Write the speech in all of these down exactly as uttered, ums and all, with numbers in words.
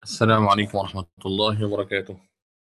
السلام عليكم ورحمة الله وبركاته.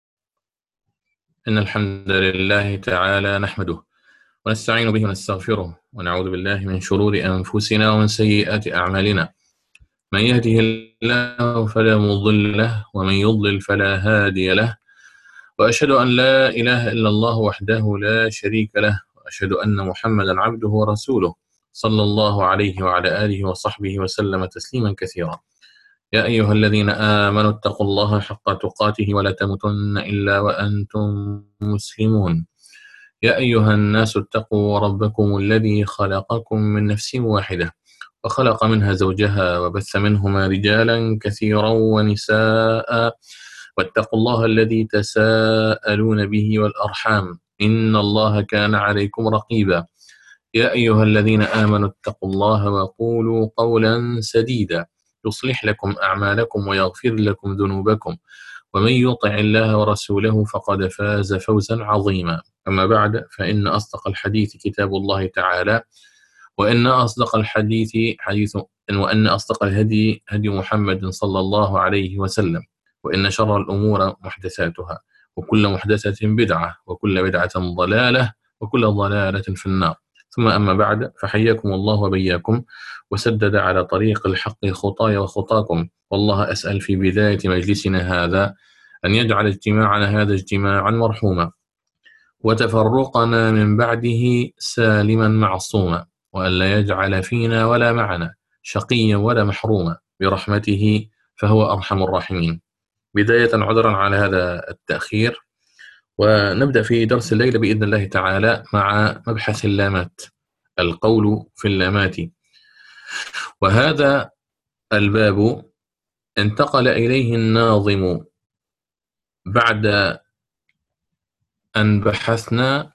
إن الحمد لله تعالى نحمده ونستعين به ونستغفره ونعوذ بالله من شرور أنفسنا ومن سيئات أعمالنا. من يهده الله فلا مضل له ومن يضلل فلا هادي له، وأشهد أن لا إله إلا الله وحده لا شريك له، وأشهد أن محمدا عبده ورسوله صلى الله عليه وعلى آله وصحبه وسلم تسليما كثيرا. يا أيها الذين آمنوا اتقوا الله حق تقاته ولا تموتن إلا وأنتم مسلمون. يا أيها الناس اتقوا ربكم الذي خلقكم من نفس واحدة وخلق منها زوجها وبث منهما رجالا كثيرا ونساء، واتقوا الله الذي تساءلون به والأرحام إن الله كان عليكم رقيبا. يا أيها الذين آمنوا اتقوا الله وقولوا قولا سديدا يصلح لكم أعمالكم ويغفر لكم ذنوبكم، ومن يطع الله ورسوله فقد فاز فوزا عظيما. أما بعد، فإن أصدق الحديث كتاب الله تعالى، وإن أصدق الحديث حديث وأن أصدق الهدي هدي محمد صلى الله عليه وسلم، وإن شر الأمور محدثاتها، وكل محدثة بدعة، وكل بدعة ضلالة، وكل ضلالة في النار. ثم أما بعد، فحياكم الله وبياكم وسدد على طريق الحق خطايا وخطاكم، والله أسأل في بداية مجلسنا هذا أن يجعل اجتماعنا هذا اجتماعا مرحوما، وتفرقنا من بعده سالما معصوما، وأن لا يجعل فينا ولا معنا شقيا ولا محروما برحمته فهو أرحم الراحمين. بداية عذرا على هذا التأخير، ونبدأ في درس الليلة بإذن الله تعالى مع مبحث اللامات، القول في اللامات. وهذا الباب انتقل إليه الناظم بعد أن بحثنا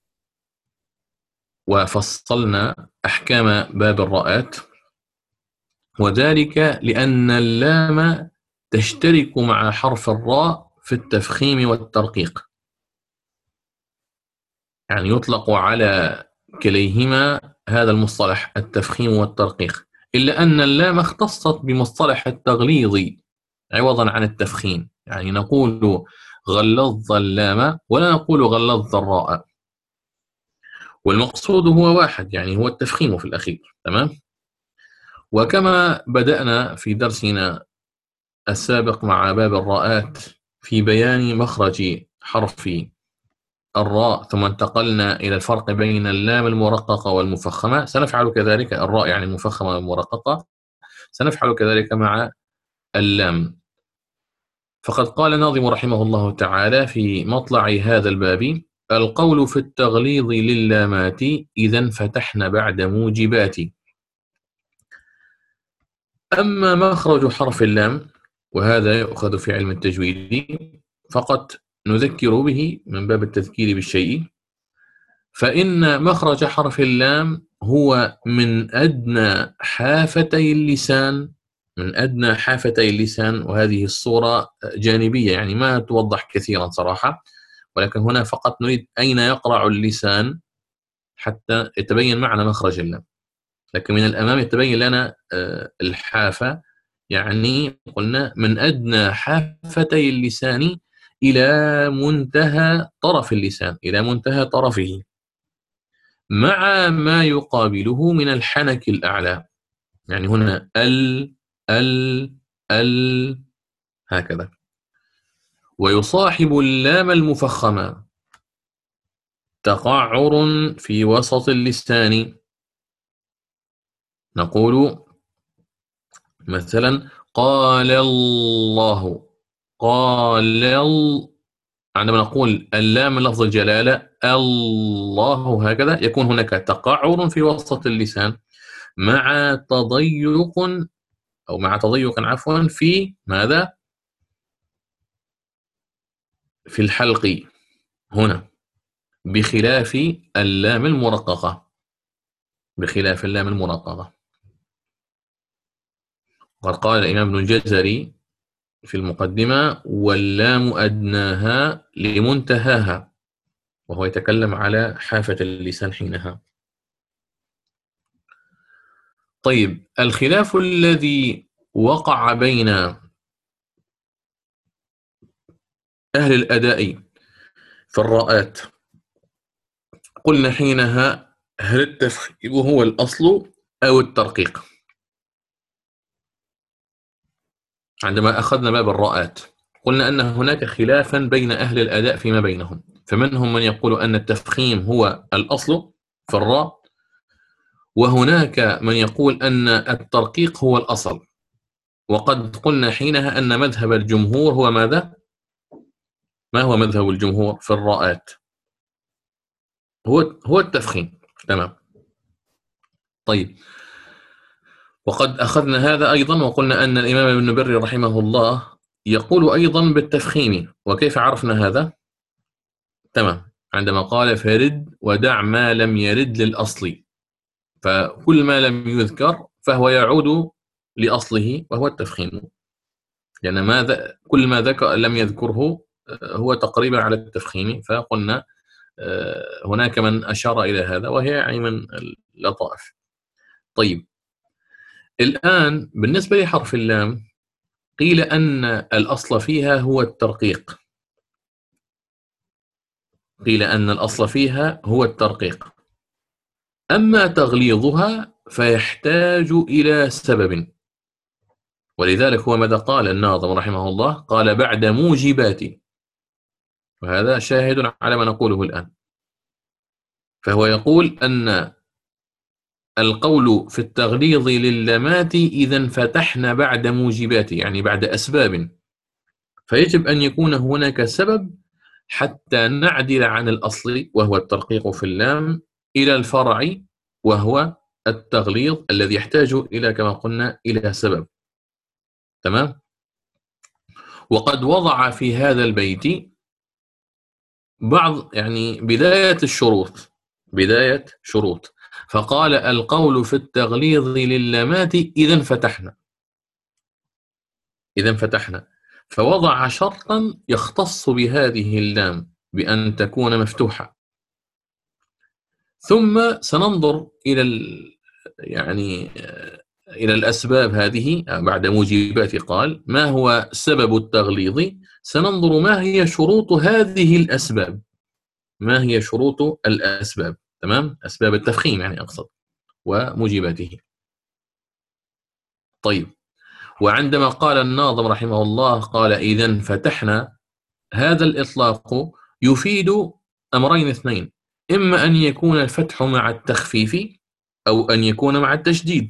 وفصلنا أحكام باب الراءات، وذلك لأن اللام تشترك مع حرف الراء في التفخيم والترقيق، يعني يطلق على كليهما هذا المصطلح التفخيم والترقيق، إلا أن اللام اختصت بمصطلح التغليظ عوضا عن التفخيم، يعني نقول غلظ اللام ولا نقول غلظ الراء، والمقصود هو واحد، يعني هو التفخيم في الأخير. تمام. وكما بدأنا في درسنا السابق مع باب الراءات في بيان مخرج حرف الراء، ثم انتقلنا إلى الفرق بين اللام المرققة والمفخمة، سنفعل كذلك الراء يعني المفخمة والمرققة، سنفعل كذلك مع اللام. فقد قال الناظم رحمه الله تعالى في مطلع هذا الباب: القول في التغليظ للامات إذا انفتحن بعد موجبات. أما مخرج حرف اللام، وهذا يؤخذ في علم التجويد فقط نذكر به من باب التذكير بالشيء، فإن مخرج حرف اللام هو من أدنى حافتي اللسان، من أدنى حافتي اللسان، وهذه الصورة جانبية يعني ما توضح كثيرا صراحة، ولكن هنا فقط نريد أين يقرع اللسان حتى يتبين معنا مخرج اللام، لكن من الأمام يتبين لنا الحافة، يعني قلنا من أدنى حافتي اللسان إلى منتهى طرف اللسان، إلى منتهى طرفه، مع ما يقابله من الحنك الأعلى، يعني هنا ال ال ال هكذا. ويصاحب اللام المفخمة تقعر في وسط اللسان، نقول مثلا قال الله، قال ال... عندما نقول اللام لفظ الجلالة الله هكذا، يكون هناك تقعر في وسط اللسان مع تضيق أو مع تضيق عفوا في ماذا؟ في الحلق هنا، بخلاف اللام المرققة، بخلاف اللام المرققة. وقال الإمام ابن الجزري في المقدمة: واللام أدناها لمنتهاها، وهو يتكلم على حافة اللسان حينها. طيب، الخلاف الذي وقع بين أهل الأداء في الراءات، قلنا حينها هل التفخيم هو الأصل أو الترقيق؟ عندما أخذنا باب الراءات قلنا أن هناك خلافا بين أهل الأداء فيما بينهم، فمنهم من يقول أن التفخيم هو الأصل في الراء، وهناك من يقول أن الترقيق هو الأصل. وقد قلنا حينها أن مذهب الجمهور هو ماذا؟ ما هو مذهب الجمهور في الراءات؟ هو هو التفخيم. تمام. طيب، وقد أخذنا هذا أيضا وقلنا أن الإمام ابن بري رحمه الله يقول أيضا بالتفخيم. وكيف عرفنا هذا؟ تمام، عندما قال فرد ودع ما لم يرد للأصل، فكل ما لم يذكر فهو يعود لأصله وهو التفخيم، لأن يعني ما كل ما ذكر لم يذكره هو تقريبا على التفخيم. فقلنا هناك من أشار إلى هذا وهي يعني من اللطائف. طيب، الآن بالنسبة لحرف اللام قيل أن الأصل فيها هو الترقيق، قيل أن الأصل فيها هو الترقيق، أما تغليظها فيحتاج إلى سبب، ولذلك هو ماذا قال الناظم رحمه الله؟ قال بعد موجبات، وهذا شاهد على ما نقوله الآن. فهو يقول أن القول في التغليظ لللامات إذا انفتحنا بعد موجبات، يعني بعد أسباب، فيجب أن يكون هناك سبب حتى نعدل عن الأصل وهو الترقيق في اللام إلى الفرع وهو التغليظ الذي يحتاج إلى كما قلنا إلى سبب. تمام. وقد وضع في هذا البيت بعض يعني بداية الشروط، بداية شروط، فقال القول في التغليظ لللامات إذا فتحنا، إذا فتحنا، فوضع شرطا يختص بهذه اللام بأن تكون مفتوحة. ثم سننظر إلى يعني إلى الأسباب هذه بعد موجبات. قال ما هو سبب التغليظ؟ سننظر ما هي شروط هذه الأسباب، ما هي شروط الأسباب. تمام، أسباب التفخيم يعني أقصد وموجباته. طيب، وعندما قال الناظم رحمه الله قال إذن فتحنا، هذا الإطلاق يفيد أمرين اثنين، إما أن يكون الفتح مع التخفيف أو أن يكون مع التشديد،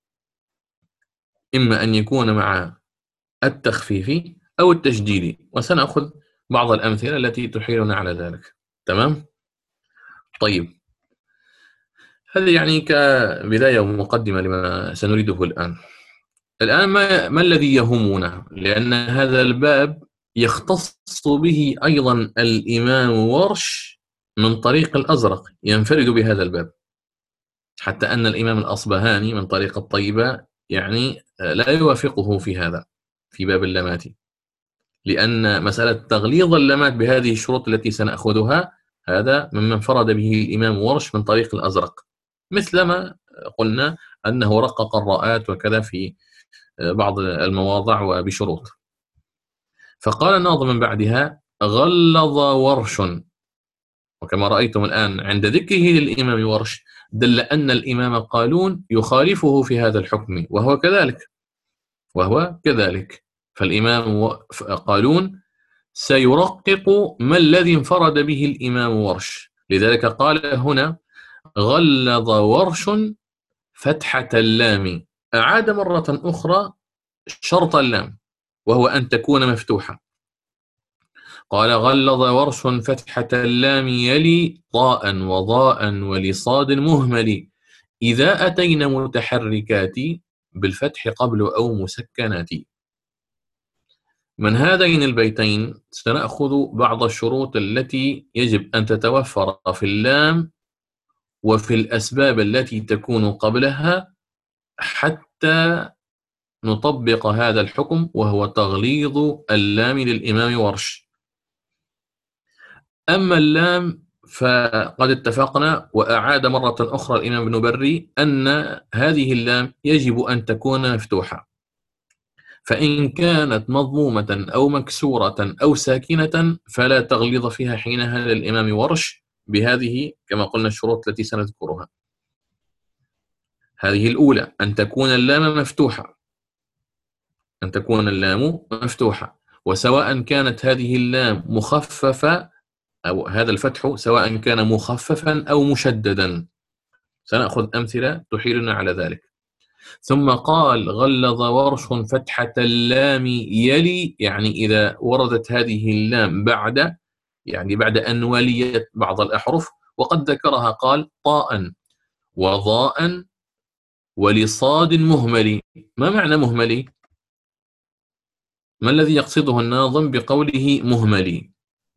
إما أن يكون مع التخفيف أو التشديد، وسنأخذ بعض الأمثلة التي تحيلنا على ذلك. تمام. طيب، هذه يعني كبداية ومقدمة لما سنريده الآن. الآن ما, ما الذي يهمنا؟ لأن هذا الباب يختص به أيضا الإمام ورش من طريق الأزرق، ينفرد بهذا الباب، حتى أن الإمام الأصبهاني من طريق الطيبة يعني لا يوافقه في هذا في باب اللامات، لأن مسألة تغليظ اللامات بهذه الشروط التي سنأخذها هذا ممن انفرد به الإمام ورش من طريق الأزرق، مثلما قلنا أنه رقق الراءات وكذا في بعض المواضع وبشروط. فقال الناظم من بعدها غلظ ورش، وكما رأيتم الآن عند ذكره للإمام ورش دل أن الإمام قالون يخالفه في هذا الحكم، وهو كذلك وهو كذلك فالإمام قالون سيرقق ما الذي انفرد به الإمام ورش، لذلك قال هنا غلظ ورش فتحة اللام، أعاد مرة أخرى شرط اللام وهو أن تكون مفتوحة. قال غلظ ورش فتحة اللام يلي ضاء وضاء ولصاد مهمل، إذا أتينا متحركات بالفتح قبل أو مسكنات. من هذين البيتين سنأخذ بعض الشروط التي يجب أن تتوفر في اللام وفي الأسباب التي تكون قبلها حتى نطبق هذا الحكم وهو تغليظ اللام للإمام ورش. أما اللام فقد اتفقنا وأعاد مرة أخرى الإمام ابن بري أن هذه اللام يجب أن تكون مفتوحة، فإن كانت مضمومة أو مكسورة أو ساكنة فلا تغليظ فيها حينها للإمام ورش بهذه كما قلنا الشروط التي سنذكرها. هذه الأولى أن تكون اللام مفتوحة، أن تكون اللام مفتوحة، وسواء كانت هذه اللام مخففة أو هذا الفتح سواء كان مخففا أو مشددا، سنأخذ أمثلة تحيلنا على ذلك. ثم قال غلظ ورش فتحة اللام يلي، يعني إذا وردت هذه اللام بعد، يعني بعد أن وليت بعض الأحرف، وقد ذكرها قال طاء وضاء ولصاد مهمل. ما معنى مهمل؟ ما الذي يقصده الناظم بقوله مهمل؟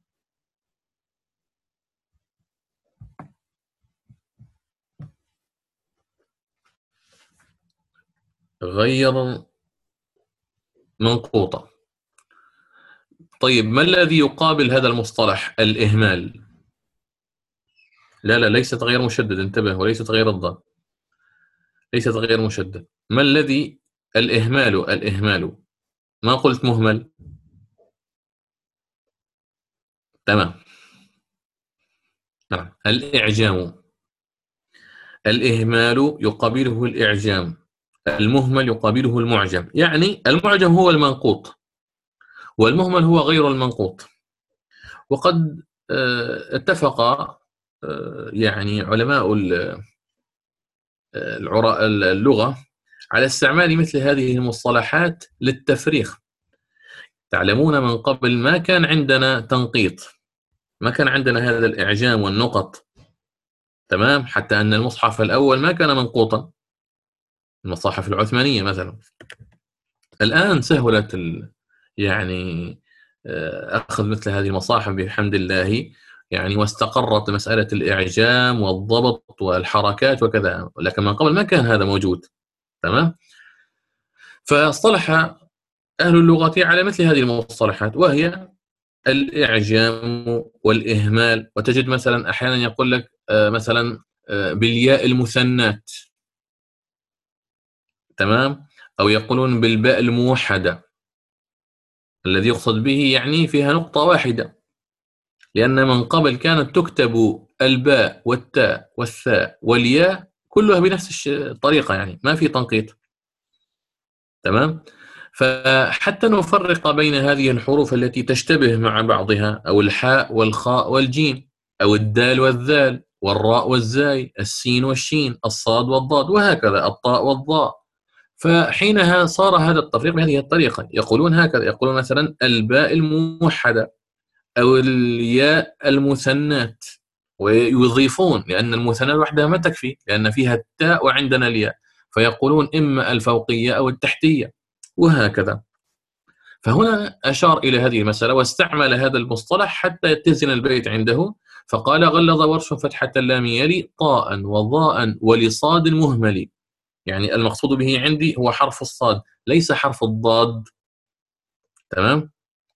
غير منقوطة. طيب ما الذي يقابل هذا المصطلح؟ الإهمال. لا لا ليست غير مشدد، انتبه، وليست غير الضاد، ليست غير مشدد. ما الذي؟ الإهمال. الإهمال، ما قلت مهمل. تمام. نعم. الإعجام. الإهمال يقابله الإعجام، المهمل يقابله المعجم. يعني المعجم هو المنقوط والمهمل هو غير المنقوط. وقد اتفق يعني علماء اللغة على استعمال مثل هذه المصطلحات للتفريق. تعلمون من قبل ما كان عندنا تنقيط، ما كان عندنا هذا الإعجام والنقط، تمام، حتى أن المصحف الأول ما كان منقوطا، المصاحف العثمانية مثلا. الآن سهلت ال... يعني أخذ مثل هذه المصاحف بحمد الله، يعني واستقرت مسألة الإعجام والضبط والحركات وكذا، لكن من قبل ما كان هذا موجود، تمام. فاصطلح أهل اللغة على مثل هذه المصطلحات، وهي الإعجام والإهمال. وتجد مثلا أحيانا يقول لك مثلا بالياء المثنات، تمام، أو يقولون بالباء الموحدة، الذي يقصد به يعني فيها نقطة واحدة، لأن من قبل كانت تكتب الباء والتاء والثاء والياء كلها بنفس الطريقة، يعني ما في تنقيط، تمام. فحتى نفرق بين هذه الحروف التي تشتبه مع بعضها، أو الحاء والخاء والجيم، أو الدال والذال والراء والزاي، السين والشين، الصاد والضاد، وهكذا الطاء والضاء. فحينها صار هذا التفريق بهذه الطريقة، يقولون هكذا، يقولون مثلا الباء الموحدة أو الياء المثنات، ويضيفون لأن المثنات وحدها ما تكفي، لأن فيها التاء وعندنا الياء، فيقولون إما الفوقية أو التحتية، وهكذا. فهنا أشار إلى هذه المسألة واستعمل هذا المصطلح حتى يتزن البيت عنده، فقال غلظ ورش فتحة اللام يلي طاء وضاء ولصاد مهمل. يعني المقصود به عندي هو حرف الصاد ليس حرف الضاد، تمام.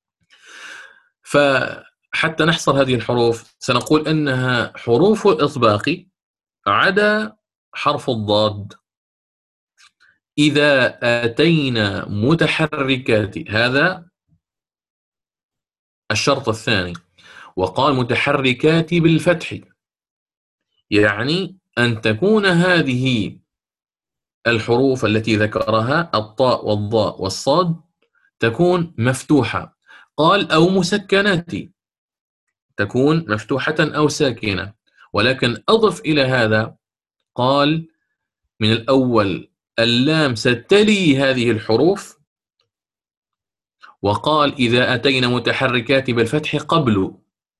فحتى نحصر هذه الحروف سنقول أنها حروف الإطباق عدا حرف الضاد. إذا آتينا متحركات، هذا الشرط الثاني، وقال متحركات بالفتح، يعني أن تكون هذه الحروف التي ذكرها الطاء والضاء والصاد تكون مفتوحة. قال أو مسكنات، تكون مفتوحة أو ساكنة، ولكن أضف إلى هذا قال من الأول اللام ستلي هذه الحروف، وقال إذا أتينا متحركات بالفتح قبل،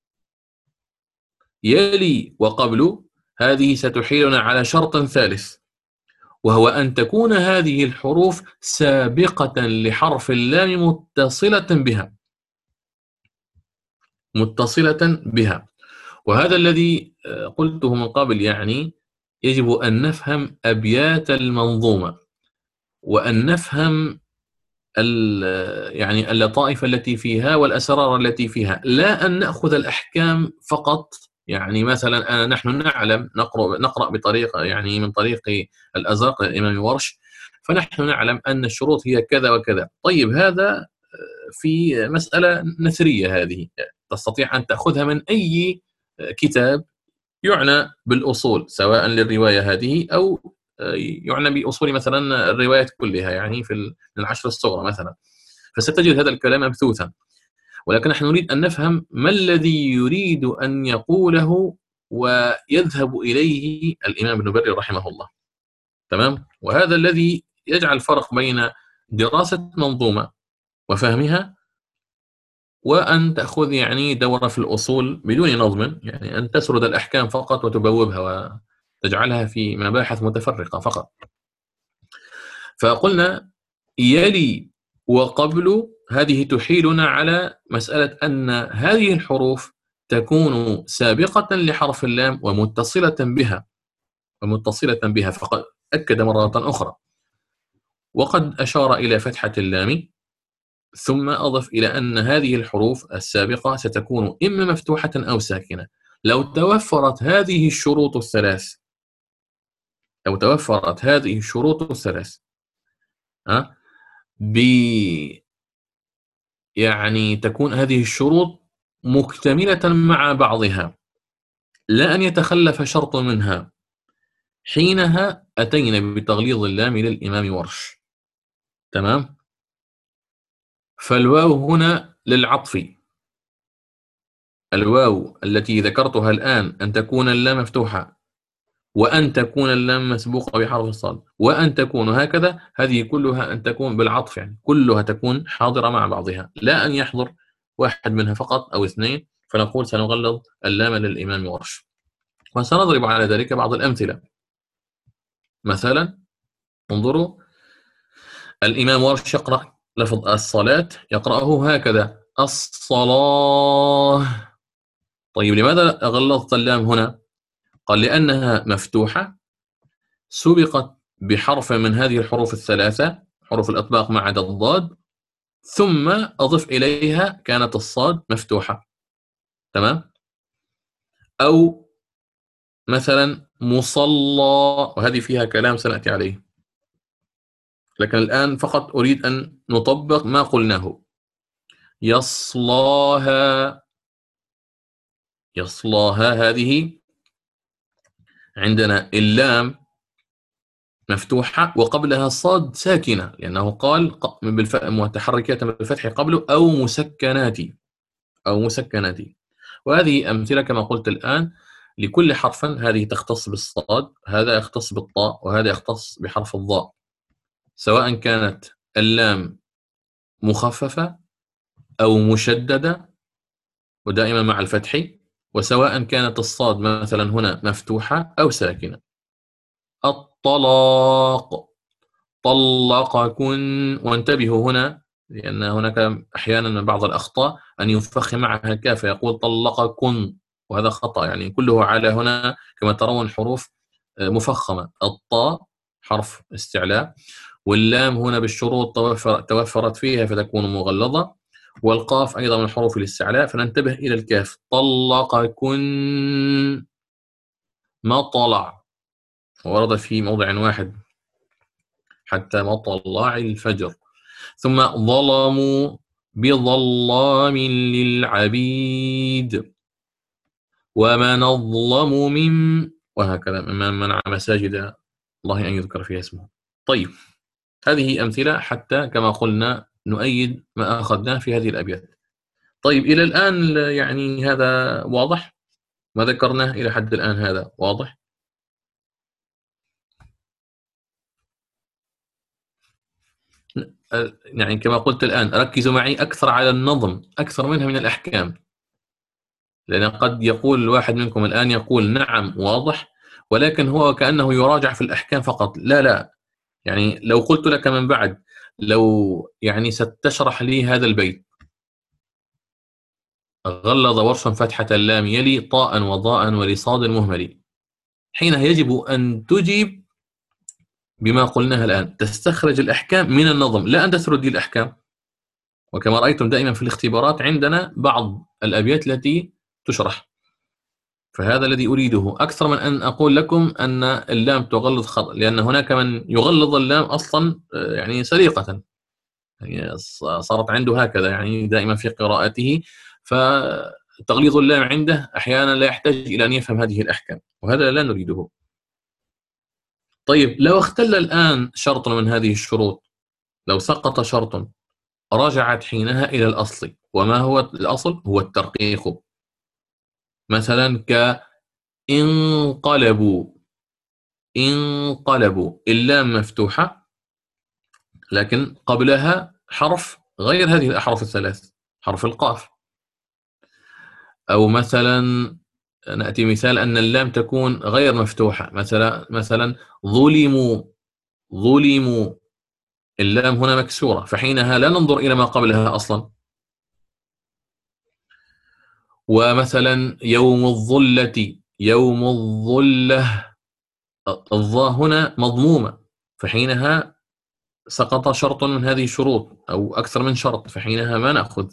يلي وقبل، هذه ستحيلنا على شرط ثالث، وهو أن تكون هذه الحروف سابقة لحرف اللام متصلة بها، متصلة بها. وهذا الذي قلته من قبل، يعني يجب أن نفهم أبيات المنظومة، وأن نفهم يعني اللطائف التي فيها والأسرار التي فيها، لا أن نأخذ الأحكام فقط يعني مثلا نحن نعلم نقرأ نقرأ بطريقة يعني من طريق الأزرق للإمام ورش، فنحن نعلم أن الشروط هي كذا وكذا. طيب هذا في مسألة نثرية، هذه تستطيع أن تأخذها من أي كتاب يعنى بالأصول، سواء للرواية هذه أو يعنى بأصول مثلا الروايات كلها، يعني في العشر الصغرى مثلا، فستجد هذا الكلام مبثوثا. ولكن نحن نريد أن نفهم ما الذي يريد أن يقوله ويذهب إليه الإمام ابن بري رحمه الله. تمام؟ وهذا الذي يجعل فرق بين دراسة منظومة وفهمها وأن تأخذ يعني دورة في الأصول بدون نظم، يعني أن تسرد الأحكام فقط وتبوبها وتجعلها في مباحث متفرقة فقط. فقلنا يلي وقبل هذه تحيلنا على مسألة أن هذه الحروف تكون سابقة لحرف اللام ومتصلة بها ومتصلة بها فقد أكد مرة أخرى، وقد أشار إلى فتحة اللام، ثم أضف إلى أن هذه الحروف السابقة ستكون إما مفتوحة أو ساكنة. لو توفرت هذه الشروط الثلاث لو توفرت هذه الشروط الثلاث أه؟ ب يعني تكون هذه الشروط مكتملة مع بعضها، لا أن يتخلف شرط منها، حينها أتينا بتغليظ اللام للإمام ورش. تمام؟ فالواو هنا للعطف، الواو التي ذكرتها الآن أن تكون اللام مفتوحة وأن تكون اللام مسبوقة بحرف الصاد وأن تكون هكذا، هذه كلها أن تكون بالعطف، يعني كلها تكون حاضرة مع بعضها، لا أن يحضر واحد منها فقط أو اثنين فنقول سنغلظ اللام للإمام ورش. وسنضرب على ذلك بعض الأمثلة. مثلا انظروا، الإمام ورش يقرأ لفظ الصلاة يقرأه هكذا الصلاة. طيب لماذا غلظت اللام هنا؟ قال لأنها مفتوحة سبقت بحرف من هذه الحروف الثلاثة، حروف الإطباق ما عدا الضاد، ثم أضف إليها كانت الصاد مفتوحة. تمام؟ أو مثلا مصلى، وهذه فيها كلام سنأتي عليه، لكن الآن فقط أريد أن نطبق ما قلناه. يصلاها، يصلاها هذه عندنا اللام مفتوحة وقبلها الصاد ساكنة، لأنه قال متحركات بالفتح قبله أو مسكنات أو مسكنات. وهذه أمثلة كما قلت الآن لكل حرف، هذه تختص بالصاد، هذا يختص بالطاء، وهذا يختص بحرف الضاء، سواء كانت اللام مخففة أو مشددة ودائما مع الفتح، وسواء كانت الصاد مثلا هنا مفتوحة أو ساكنة. الطلاق، طلقكن، وانتبهوا هنا لأن هناك أحيانا من بعض الأخطاء أن يفخم معها الكاف فيقول طلقكن، وهذا خطأ، يعني كله على هنا كما ترون حروف مفخمة. الطاء حرف استعلاء، واللام هنا بالشروط توفر توفرت فيها فتكون مغلظة، والقاف أيضا من حروف الاستعلاء، فننتبه إلى الكاف. طلقكن ما طلع، ورد في موضع واحد حتى مطلع الفجر. ثم ظلموا بظلام للعبيد، ومن أظلم من، وهكذا ممن منع مساجد الله أن يذكر فيها اسمه. طيب هذه أمثلة حتى كما قلنا نؤيد ما أخذناه في هذه الأبيات. طيب إلى الآن يعني هذا واضح؟ ما ذكرناه إلى حد الآن هذا واضح؟ يعني كما قلت الآن ركزوا معي أكثر على النظم أكثر منها من الأحكام، لأن قد يقول الواحد منكم الآن يقول نعم واضح، ولكن هو كأنه يراجع في الأحكام فقط. لا لا، يعني لو قلت لك من بعد لو يعني ستشرح لي هذا البيت: غلظ ورش فتحة اللام يلي طاء وضاء ولصاد مهمل، حينها يجب أن تجيب بما قلناها الآن، تستخرج الأحكام من النظم، لا أن تسرد لي الأحكام. وكما رأيتم دائما في الاختبارات عندنا بعض الأبيات التي تشرح، فهذا الذي أريده أكثر من أن أقول لكم أن اللام تغلظ خطأ، لأن هناك من يغلظ اللام أصلا يعني سليقة، يعني صارت عنده هكذا يعني دائما في قراءته، فتغليظ اللام عنده أحيانا لا يحتاج إلى أن يفهم هذه الأحكام، وهذا لا نريده. طيب لو اختل الآن شرط من هذه الشروط، لو سقط شرط، رجعت حينها إلى الأصل. وما هو الأصل؟ هو الترقيق. مثلا كانقلبوا، انقلبوا اللام مفتوحة لكن قبلها حرف غير هذه الأحرف الثلاث، حرف القاف. أو مثلا نأتي مثال أن اللام تكون غير مفتوحة، مثلا مثلا ظلموا، ظلموا اللام هنا مكسورة، فحينها لا ننظر إلى ما قبلها أصلا. ومثلا يوم الظلة، يوم الظلة الظاء هنا مضمومة، فحينها سقط شرط من هذه الشروط أو أكثر من شرط، فحينها ما نأخذ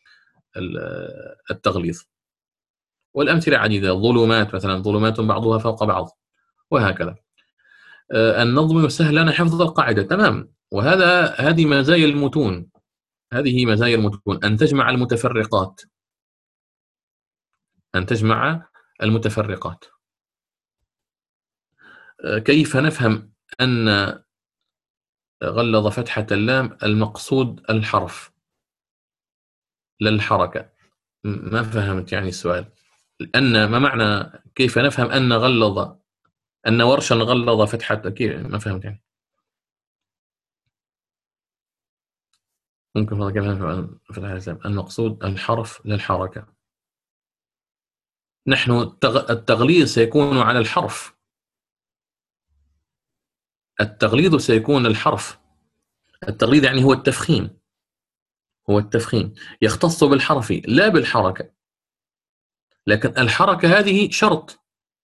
التغليظ. والأمثلة عديدة، ظلمات مثلا، ظلمات بعضها فوق بعض، وهكذا. النظم يسهل لنا حفظ القاعدة، تمام. وهذا هذه مزايا المتون، هذه مزايا المتون، أن تجمع المتفرقات، أن تجمع المتفرقات. كيف نفهم أن غلظ فتحة اللام المقصود الحرف لا الحركة؟ ما فهمت يعني السؤال. أن ما معنى كيف نفهم أن غلظ، أن ورشا غلظ فتحة، كيف؟ ما فهمت يعني. ممكن فضل كمان فتحة اللام المقصود الحرف لا الحركة. نحن التغليظ سيكون على الحرف، التغليظ سيكون الحرف. التغليظ يعني هو التفخيم، هو التفخيم يختص بالحرف لا بالحركة، لكن الحركة هذه شرط.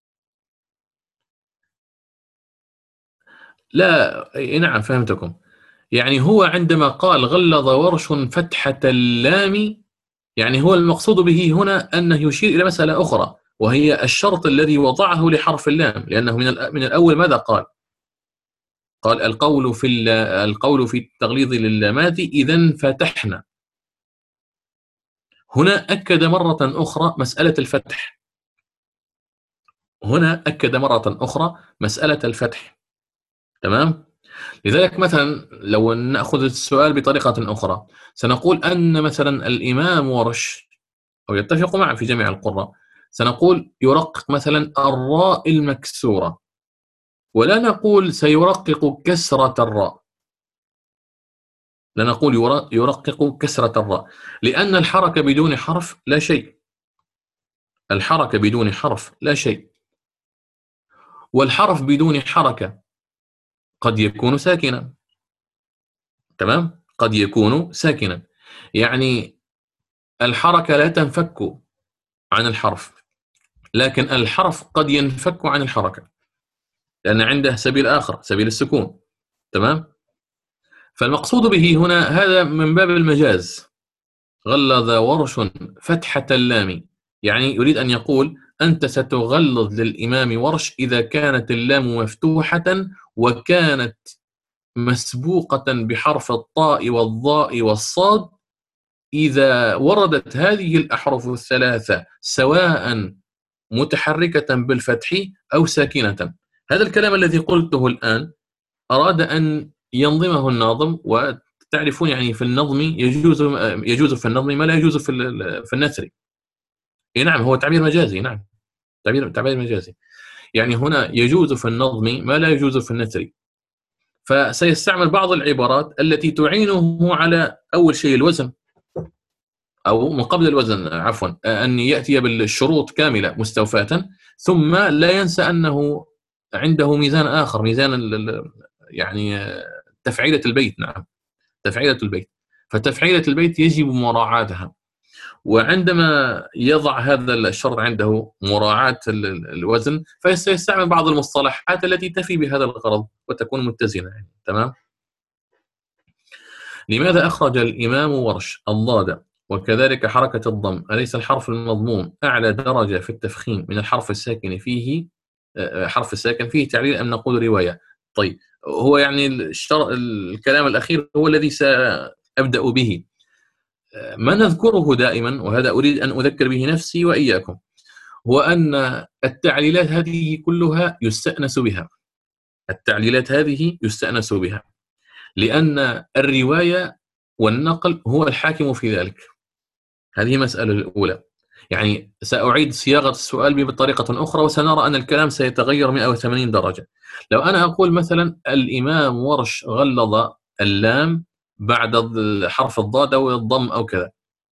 لا نعم فهمتكم. يعني هو عندما قال غلظ ورش فتحة اللام، يعني هو المقصود به هنا أنه يشير إلى مسألة أخرى، وهي الشرط الذي وضعه لحرف اللام، لأنه من من الأول ماذا قال؟ قال القول في القول في التغليظ لللامات إذا فتحنا. هنا أكد مرة أخرى مسألة الفتح، هنا أكد مرة أخرى مسألة الفتح، تمام؟ لذلك مثلا لو نأخذ السؤال بطريقة أخرى، سنقول أن مثلا الإمام ورش، أو يتفق معا في جميع القراء، سنقول يرقق مثلا الراء المكسورة، ولا نقول سيرقق كسرة الراء، لا نقول يرقق كسرة الراء، لأن الحركة بدون حرف لا شيء، الحركة بدون حرف لا شيء، والحرف بدون حركة قد يكون ساكنا، تمام؟ قد يكون ساكنا، يعني الحركة لا تنفك عن الحرف، لكن الحرف قد ينفك عن الحركة، لأن عنده سبيل آخر، سبيل السكون، تمام؟ فالمقصود به هنا هذا من باب المجاز، غلظ ورش فتحة اللام، يعني يريد أن يقول أنت ستغلظ للإمام ورش إذا كانت اللام مفتوحة وكانت مسبوقة بحرف الطاء والضاء والصاد، إذا وردت هذه الأحرف الثلاثة سواء متحركة بالفتح أو ساكنة. هذا الكلام الذي قلته الآن أراد أن ينظمه الناظم، وتعرفون يعني في النظم يجوز يجوز في النظم ما لا يجوز في في النثر. نعم هو تعبير مجازي، نعم تعبير تعبير مجازي، يعني هنا يجوز في النظم ما لا يجوز في النثر، فسيستعمل بعض العبارات التي تعينه على أول شيء الوزن، أو من قبل الوزن عفوا، أن يأتي بالشروط كاملة مستوفاة، ثم لا ينسى أنه عنده ميزان آخر، ميزان يعني تفعيلة البيت، نعم تفعيلة البيت، فتفعيلة البيت يجب مراعاتها، وعندما يضع هذا الشرط عنده مراعاة الوزن فسيستعمل بعض المصطلحات التي تفي بهذا الغرض وتكون متزنة يعني. تمام. لماذا أخرج الإمام ورش الضاد وكذلك حركة الضم، أليس الحرف المضموم أعلى درجة في التفخيم من الحرف الساكن فيه حرف الساكن فيه تعليل أم نقول رواية؟ طيب هو يعني الشر... الكلام الأخير هو الذي سأبدأ به. ما نذكره دائما، وهذا أريد أن أذكر به نفسي وإياكم، هو أن التعليلات هذه كلها يستأنس بها. التعليلات هذه يستأنس بها لأن الرواية والنقل هو الحاكم في ذلك. هذه مسألة الأولى. يعني سأعيد صياغة السؤال بطريقة أخرى وسنرى أن الكلام سيتغير مئة وثمانين درجة. لو أنا أقول مثلا الإمام ورش غلظ اللام بعد حرف الضاد أو الضم أو كذا،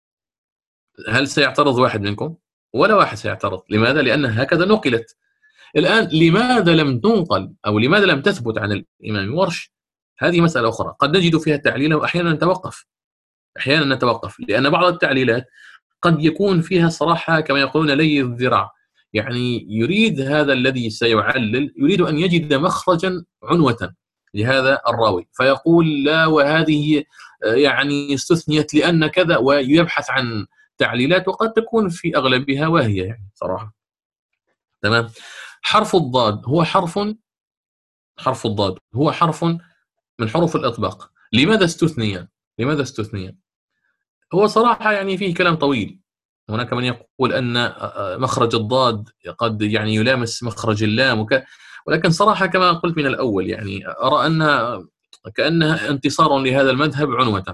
هل سيعترض واحد منكم؟ ولا واحد سيعترض. لماذا؟ لأن هكذا نقلت. الآن لماذا لم تنقل أو لماذا لم تثبت عن الإمام ورش؟ هذه مسألة أخرى قد نجد فيها تعليلا وأحيانا نتوقف. أحيانا نتوقف لأن بعض التعليلات قد يكون فيها صراحة كما يقولون لي الذراع، يعني يريد هذا الذي سيعلل يريد أن يجد مخرجا عنوة لهذا الراوي، فيقول لا وهذه يعني استثنيت لأن كذا، ويبحث عن تعليلات وقد تكون في أغلبها واهية يعني صراحة. تمام. حرف الضاد هو حرف حرف الضاد هو حرف من حروف الإطباق. لماذا استثني؟ لماذا استثني؟ هو صراحة يعني فيه كلام طويل. هناك من يقول أن مخرج الضاد قد يعني يلامس مخرج اللام وك... ولكن صراحة كما قلت من الأول يعني أرى أنها كأنها انتصار لهذا المذهب عنوة،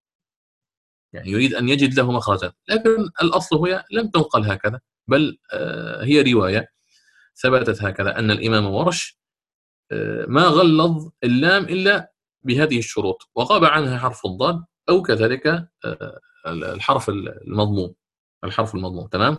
يعني يريد أن يجد له مخرجا، لكن الأصل هو لم تنقل هكذا، بل هي رواية ثبتت هكذا أن الإمام ورش ما غلظ اللام إلا بهذه الشروط وغاب عنها حرف الضاد أو كذلك الحرف المضموم الحرف المضموم. تمام.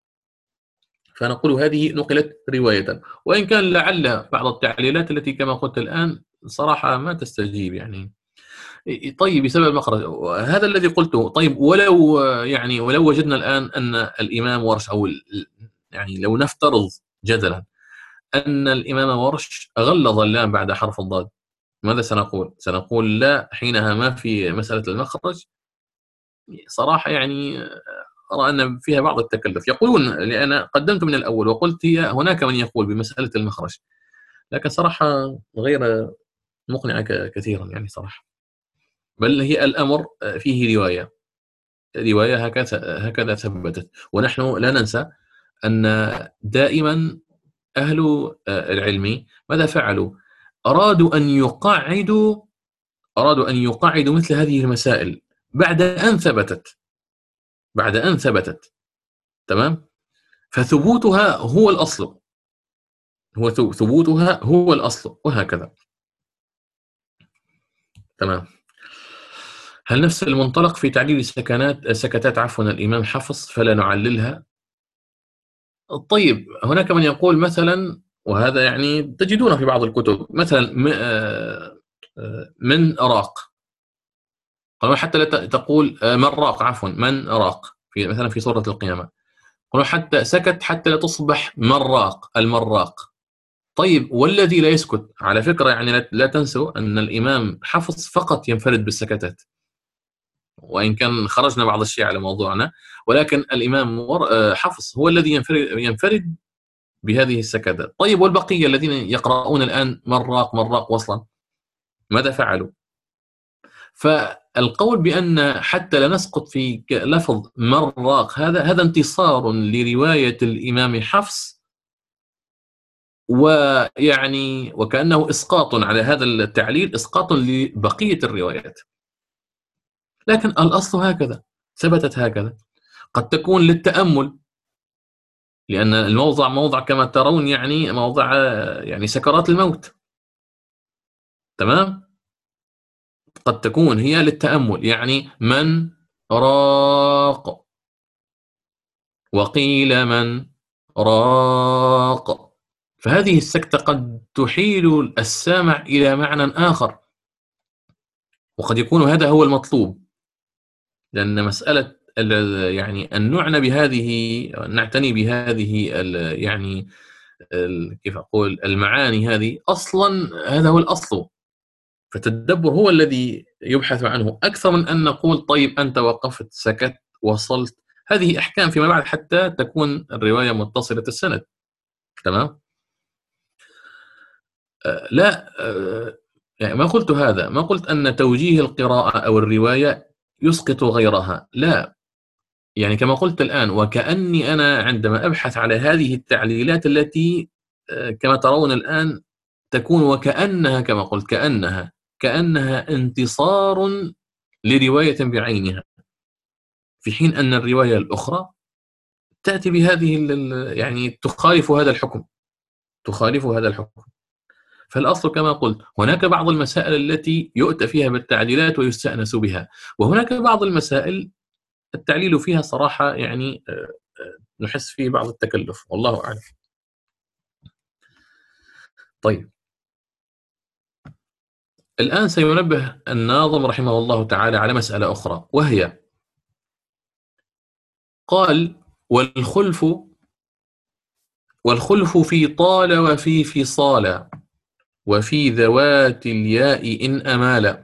فنقول هذه نقلت رواية، وإن كان لعل بعض التعليلات التي كما قلت الآن صراحة ما تستجيب يعني. طيب بسبب المخرج هذا الذي قلته. طيب ولو يعني ولو وجدنا الآن أن الإمام ورش أو يعني لو نفترض جدلا أن الإمام ورش غلظ اللام بعد حرف الضاد، ماذا سنقول؟ سنقول لا حينها ما في مسألة المخرج. صراحة يعني أرى أن فيها بعض التكلف. يقولون لأن قدمت من الأول وقلت هي هناك من يقول بمسألة المخرج، لكن صراحة غير مقنعة كثيرا يعني صراحة. بل هي الأمر فيه رواية رواية هكذا هكذا ثبتت. ونحن لا ننسى أن دائما أهل العلم ماذا فعلوا؟ أرادوا أن يقعدوا أرادوا أن يقعدوا مثل هذه المسائل بعد أن ثبتت بعد أن ثبتت تمام. فثبوتها هو الأصل هو ثبوتها هو الأصل وهكذا. تمام. هل نفس المنطلق في تعليل سكنات سكتات عفوا الإمام حفص فلا نعللها؟ طيب هناك من يقول مثلا، وهذا يعني تجدونه في بعض الكتب، مثلا من أراق، قالوا حتى لا تقول من راق عفوا من أراق في مثلا في سورة القيامة، قالوا حتى سكت حتى لا تصبح مراق المراق. طيب والذي لا يسكت على فكرة يعني لا تنسوا أن الإمام حفص فقط ينفرد بالسكتات، وإن كان خرجنا بعض الشيء على موضوعنا، ولكن الإمام حفص هو الذي ينفرد, ينفرد بهذه السكتات. طيب والبقية الذين يقرؤون الآن مراق مراق وصلا ماذا فعلوا؟ فالقول بأن حتى لا نسقط في لفظ مراق هذا هذا انتصار لرواية الإمام حفص، ويعني وكأنه إسقاط على هذا التعليل، إسقاط لبقية الروايات. لكن الأصل هكذا ثبتت هكذا. قد تكون للتأمل لأن الموضع موضع كما ترون يعني موضع يعني سكرات الموت. تمام. قد تكون هي للتأمل يعني من راق وقيل من راق، فهذه السكتة قد تحيل السامع إلى معنى آخر، وقد يكون هذا هو المطلوب. لأن مسألة يعني أن نعنى بهذه نعتني بهذه يعني كيف أقول المعاني هذه أصلا هذا هو الأصل. فالتدبر هو الذي يبحث عنه أكثر من أن نقول طيب أنت وقفت سكت وصلت. هذه أحكام فيما بعد حتى تكون الرواية متصلة السند. تمام؟ آه لا آه يعني ما قلت هذا، ما قلت أن توجيه القراءة أو الرواية يسقط غيرها، لا. يعني كما قلت الآن، وكأني أنا عندما أبحث على هذه التعليلات التي آه كما ترون الآن تكون وكأنها كما قلت كأنها كأنها انتصار لرواية بعينها، في حين أن الرواية الأخرى تأتي بهذه يعني تخالف هذا الحكم تخالف هذا الحكم. فالأصل كما قلت هناك بعض المسائل التي يؤتى فيها بالتعليلات ويستأنس بها، وهناك بعض المسائل التعليل فيها صراحة يعني نحس فيه بعض التكلف، والله أعلم. طيب، الآن سينبه الناظم رحمه الله تعالى على مسألة أخرى، وهي قال والخلف والخلف في طال وفي فصال وفي ذوات الياء إن أمال،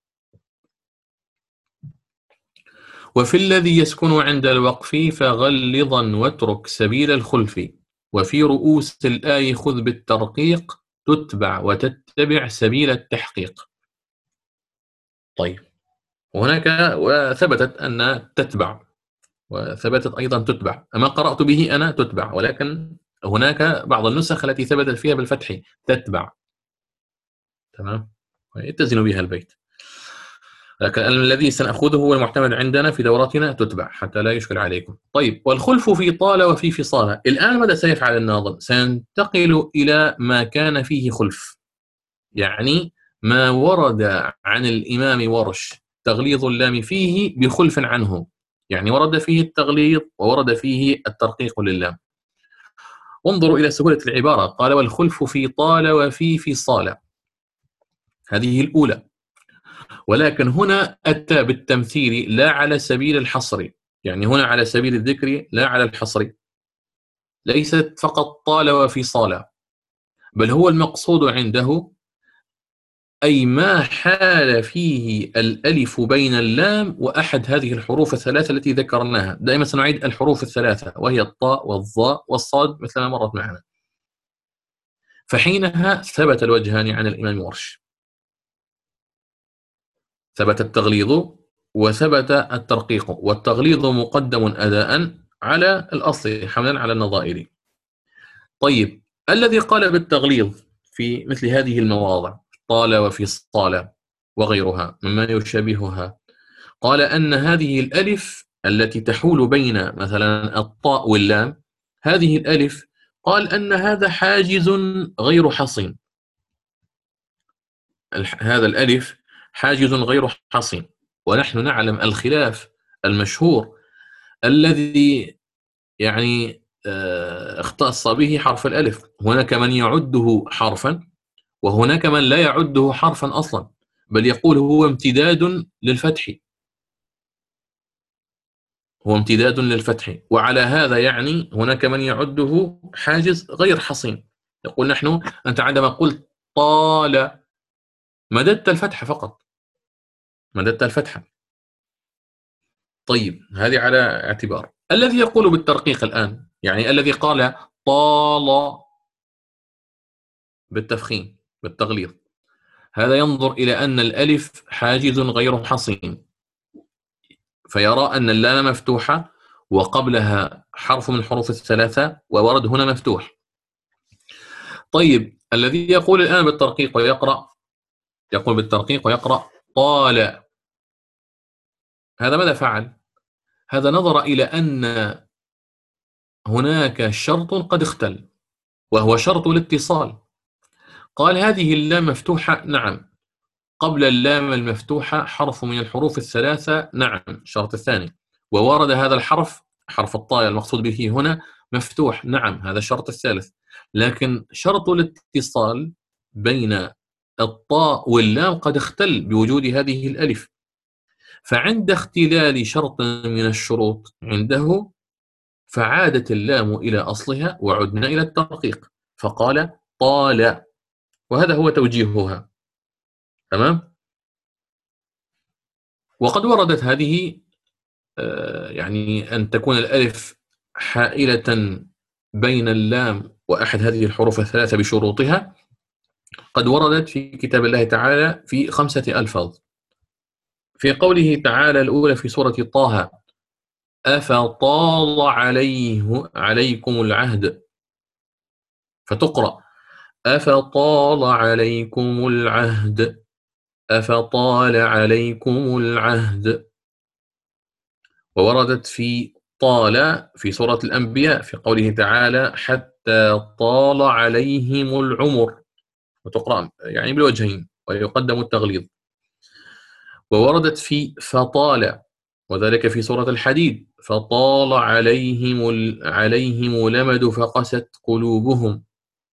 وفي الذي يسكن عند الوقف فغلظا واترك سبيل الخلف، وفي رؤوس الآي خذ بالترقيق تتبع وتتبع سبيل التحقيق. طيب، وهناك وثبتت أن تتبع، وثبتت أيضا تتبع، أما قرأت به أنا تتبع، ولكن هناك بعض النسخ التي ثبتت فيها بالفتح تتبع. تمام، يتزن بها البيت، لكن الذي سنأخذه هو المعتمد عندنا في دوراتنا تتبع حتى لا يشكل عليكم. طيب، والخلف في طال وفي فصال. الآن ماذا سيفعل الناظم؟ سينتقل إلى ما كان فيه خلف، يعني ما ورد عن الإمام ورش تغليظ اللام فيه بخلف عنه، يعني ورد فيه التغليظ وورد فيه الترقيق للام. انظروا إلى سهولة العبارة، قال والخلف في طال وفي فصال، هذه الأولى، ولكن هنا أتى بالتمثيل لا على سبيل الحصر، يعني هنا على سبيل الذكر لا على الحصر، ليست فقط طال وفصال، بل هو المقصود عنده أي ما حال فيه الألف بين اللام وأحد هذه الحروف الثلاثة التي ذكرناها. دائما سنعيد الحروف الثلاثة، وهي الطاء والظاء والصاد مثل ما مرت معنا. فحينها ثبت الوجهان عن الإمام ورش، ثبت التغليظ وثبت الترقيق، والتغليظ مقدم أداء على الأصل حملا على النظائر. طيب، الذي قال بالتغليظ في مثل هذه المواضع طال وفي صال وغيرها مما يشابهها، قال أن هذه الألف التي تحول بين مثلا الطاء واللام، هذه الألف قال أن هذا حاجز غير حصين، هذا الألف حاجز غير حصين. ونحن نعلم الخلاف المشهور الذي يعني اختص به حرف الألف، هناك من يعده حرفا وهناك من لا يعده حرفا أصلا، بل يقول هو امتداد للفتح، هو امتداد للفتح. وعلى هذا يعني هناك من يعده حاجز غير حصين، يقول نحن أنت عندما قلت طال مددت الفتح فقط، مددت الفتحة. طيب، هذه على اعتبار. الذي يقول بالترقيق الآن، يعني الذي قال طال بالتفخيم بالتغليظ، هذا ينظر إلى أن الألف حاجز غير حصين، فيرى أن اللام مفتوحة وقبلها حرف من الحروف الثلاثة وورد هنا مفتوح. طيب، الذي يقول الآن بالترقيق ويقرأ يقول بالترقيق ويقرأ طال، هذا ماذا فعل؟ هذا نظر إلى أن هناك شرط قد اختل، وهو شرط الاتصال. قال هذه اللام مفتوحة، نعم، قبل اللام المفتوحة حرف من الحروف الثلاثة، نعم، الشرط الثاني، وورد هذا الحرف حرف الطاء المقصود به هنا مفتوح، نعم، هذا الشرط الثالث. لكن شرط الاتصال بين الطاء واللام قد اختل بوجود هذه الألف، فعند اختلال شرط من الشروط عنده فعادت اللام إلى أصلها وعدنا إلى الترقيق، فقال طال، وهذا هو توجيهها، تمام. وقد وردت هذه يعني أن تكون الألف حائلة بين اللام وأحد هذه الحروف الثلاثة بشروطها، قد وردت في كتاب الله تعالى في خمسة ألفاظ. في قوله تعالى الأولى في سورة طه: أفطال عليه عليكم العهد، فتقرأ أفطال عليكم العهد، أفطال عليكم العهد. ووردت في طال في سورة الأنبياء في قوله تعالى حتى طال عليهم العمر، وتقرأ يعني بالوجهين ويقدم التغليظ. ووردت في فطال، وذلك في سورة الحديد: فطال عليهم عليهم الأمد فقست قلوبهم.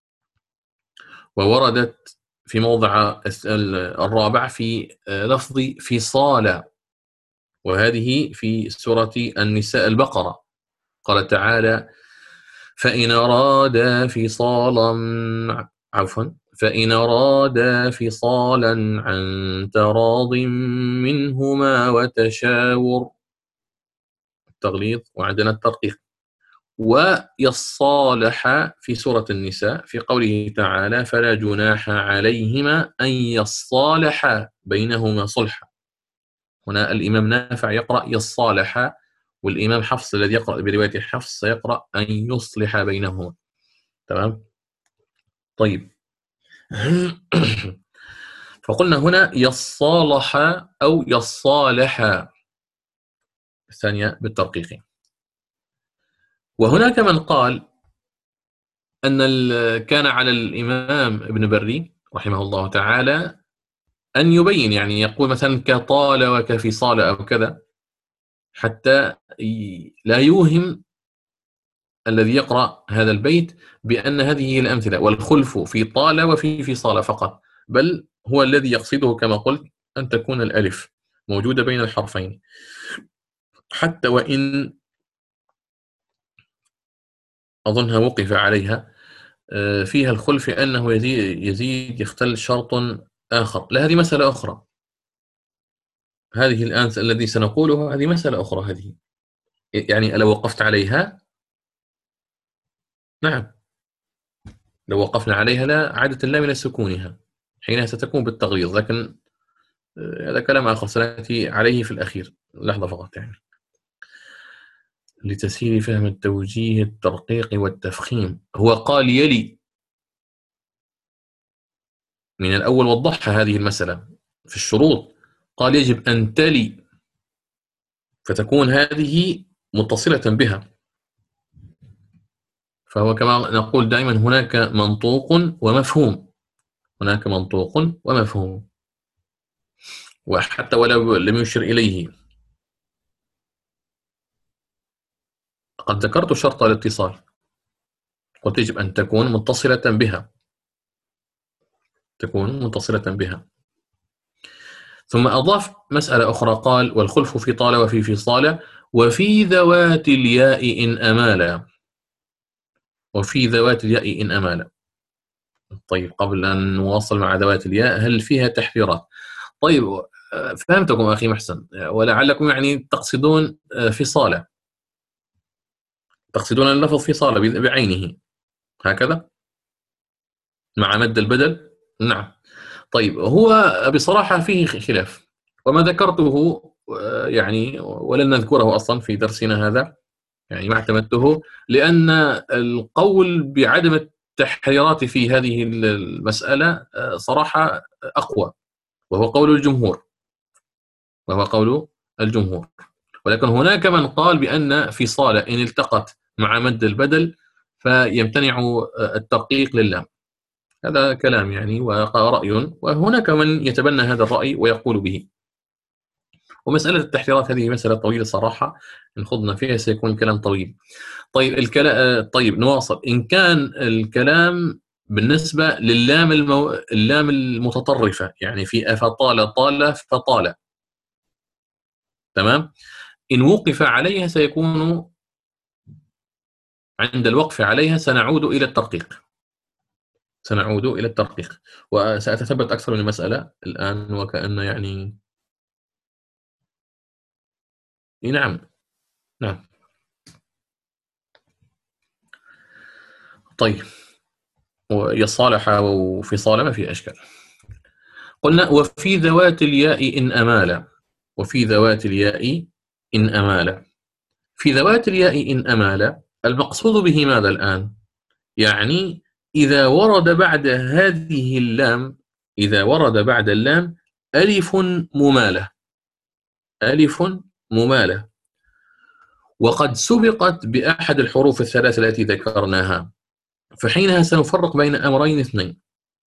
ووردت في موضع الرابع في لفظ فصال، وهذه في سورة النساء البقرة، قال تعالى فإن أرادا فصالا عفوا فإن أرادا فصالا عن تراض منهما وتشاور، التغليظ وعندنا الترقيق. ويصالح في سورة النساء في قوله تعالى فلا جناح عليهما أن يصالحا بينهما صلحا. هنا الإمام نافع يقرأ يصالح، والإمام حفص الذي يقرأ برواية حفص سيقرأ أن يصلح بينهما. تمام. طيب فقلنا هنا يصالح أو يصالح، الثانية بالترقيق. وهناك من قال أن كان على الإمام ابن بري رحمه الله تعالى أن يبين، يعني يقول مثلا كطال وكفصال أو كذا، حتى لا يوهم الذي يقرأ هذا البيت بأن هذه هي الأمثلة، والخلف في طال وفي فصال فقط، بل هو الذي يقصده كما قلت أن تكون الألف موجودة بين الحرفين، حتى وإن أظنها وقف عليها فيها الخلف أنه يزيد, يزيد يختل شرط آخر. لا، هذه مسألة أخرى. هذه الآن الذي سنقوله هذه مسألة أخرى. هذه يعني لو وقفت عليها، نعم، لو وقفنا عليها لا عادة لا من سكونها، حينها ستكون بالتغليظ، لكن هذا كلام آخر سنأتي عليه في الأخير. لحظة فقط، يعني لتسهيل فهم التوجيه الترقيق والتفخيم. هو قال يلي من الأول، وضحها هذه المسألة في الشروط، قال يجب أن تلي، فتكون هذه متصلة بها. فهو كما نقول دائما هناك منطوق ومفهوم، هناك منطوق ومفهوم، وحتى ولو لم يشر إليه. قد ذكرت شرط الاتصال، قلت يجب أن تكون متصلة بها، تكون متصلة بها. ثم أضاف مسألة أخرى، قال والخلف في طال وفي فصال وفي ذوات الياء إن أمالا، وفي ذوات الياء إن أمالا. طيب، قبل أن نواصل مع ذوات الياء، هل فيها تحريرات؟ طيب، فهمتكم أخي محسن، ولعلكم يعني تقصدون فصالة، تقصدون اللفظ فصالة بعينه هكذا مع مد البدل. نعم. طيب، هو بصراحة فيه خلاف، وما ذكرته يعني ولن نذكره أصلا في درسنا هذا، يعني ما اعتمدته، لأن القول بعدم التحريرات في هذه المسألة صراحة أقوى، وهو قول الجمهور، وهو قول الجمهور. ولكن هناك من قال بأن فصالة إن التقت مع مد البدل فيمتنع الترقيق للام. هذا كلام يعني ورأي، وهناك من يتبنى هذا الرأي ويقول به. ومسألة التحريرات هذه مسألة طويلة صراحة، إن خضنا فيها سيكون الكلام طويل. طيب الكلام طيب نواصل. إن كان الكلام بالنسبة للام المو... اللام المتطرفة، يعني في أفطال طال فطال، تمام، إن وقف عليها سيكون عند الوقف عليها سنعود إلى الترقيق. سنعود إلى الترقيق، وسأتثبت أكثر من المسألة الآن وكأن يعني نعم نعم. طيب، ويصالح وفصال ما في أشكال. قلنا وفي ذوات الياء إن أمال، وفي ذوات الياء إن أمال. في ذوات الياء إن أمال المقصود به ماذا الآن؟ يعني إذا ورد بعد هذه اللام، إذا ورد بعد اللام ألف ممالة، ألف ممالة، وقد سبقت بأحد الحروف الثلاث التي ذكرناها، فحينها سنفرق بين أمرين اثنين.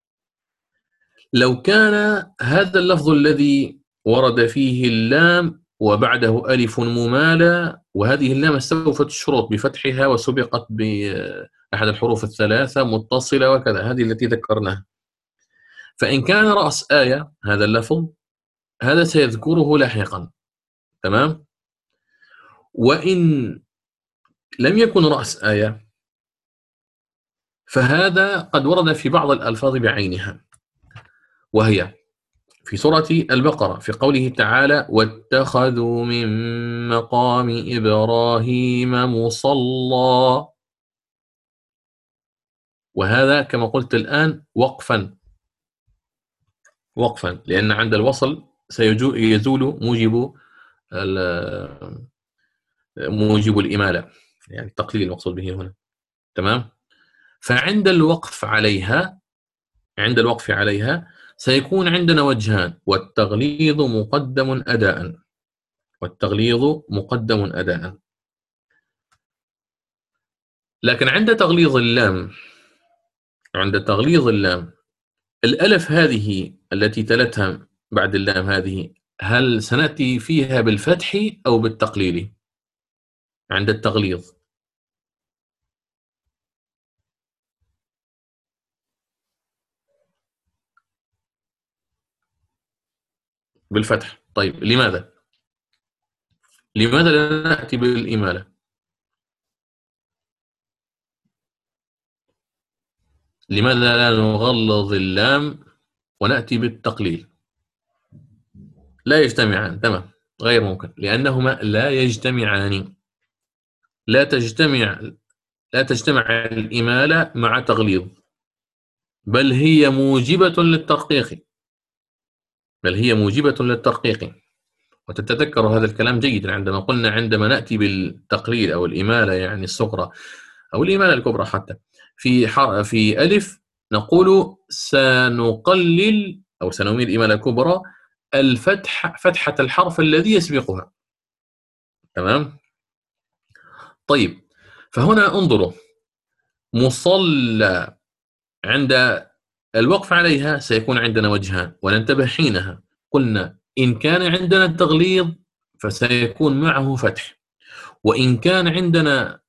لو كان هذا اللفظ الذي ورد فيه اللام وبعده ألف ممالة، وهذه اللام استوفت الشروط بفتحها وسبقت بأحد الحروف الثلاثة متصلة وكذا، هذه التي ذكرناها، فإن كان رأس آية هذا اللفظ، هذا سيذكره لاحقا، تمام؟ وإن لم يكن رأس آية فهذا قد ورد في بعض الألفاظ بعينها، وهي في سورة البقرة في قوله تعالى واتخذوا من مقام إبراهيم مصلى، وهذا كما قلت الآن وقفا وقفا لأن عند الوصل سيزول موجب موجب الإمالة، يعني التقليل المقصود به هنا، تمام؟ فعند الوقف عليها، عند الوقف عليها سيكون عندنا وجهان، والتغليظ مقدم أداء، والتغليظ مقدم أداء. لكن عند تغليظ اللام، عند تغليظ اللام الألف هذه التي تلتها بعد اللام هذه، هل سنأتي فيها بالفتح أو بالتقليل عند التغليظ؟ بالفتح. طيب لماذا؟ لماذا لا نأتي بالإمالة؟ لماذا لا نغلظ اللام ونأتي بالتقليل؟ لا يجتمعان، تمام، غير ممكن، لأنهما لا يجتمعان، لا تجتمع لا تجتمع الإمالة مع تغليظ، بل هي موجبة للترقيق، بل هي موجبة للترقيق. وتتذكر هذا الكلام جيدا عندما قلنا عندما نأتي بالتقليل أو الإمالة يعني الصغرى أو الإمالة الكبرى حتى في حر في ألف نقول سنقلل أو سنميل الإمالة الكبرى الفتح، فتحة الحرف الذي يسبقها، تمام؟ طيب، فهنا انظروا، مصلى عند الوقف عليها سيكون عندنا وجهان، وننتبه حينها قلنا إن كان عندنا التغليظ فسيكون معه فتح، وإن كان عندنا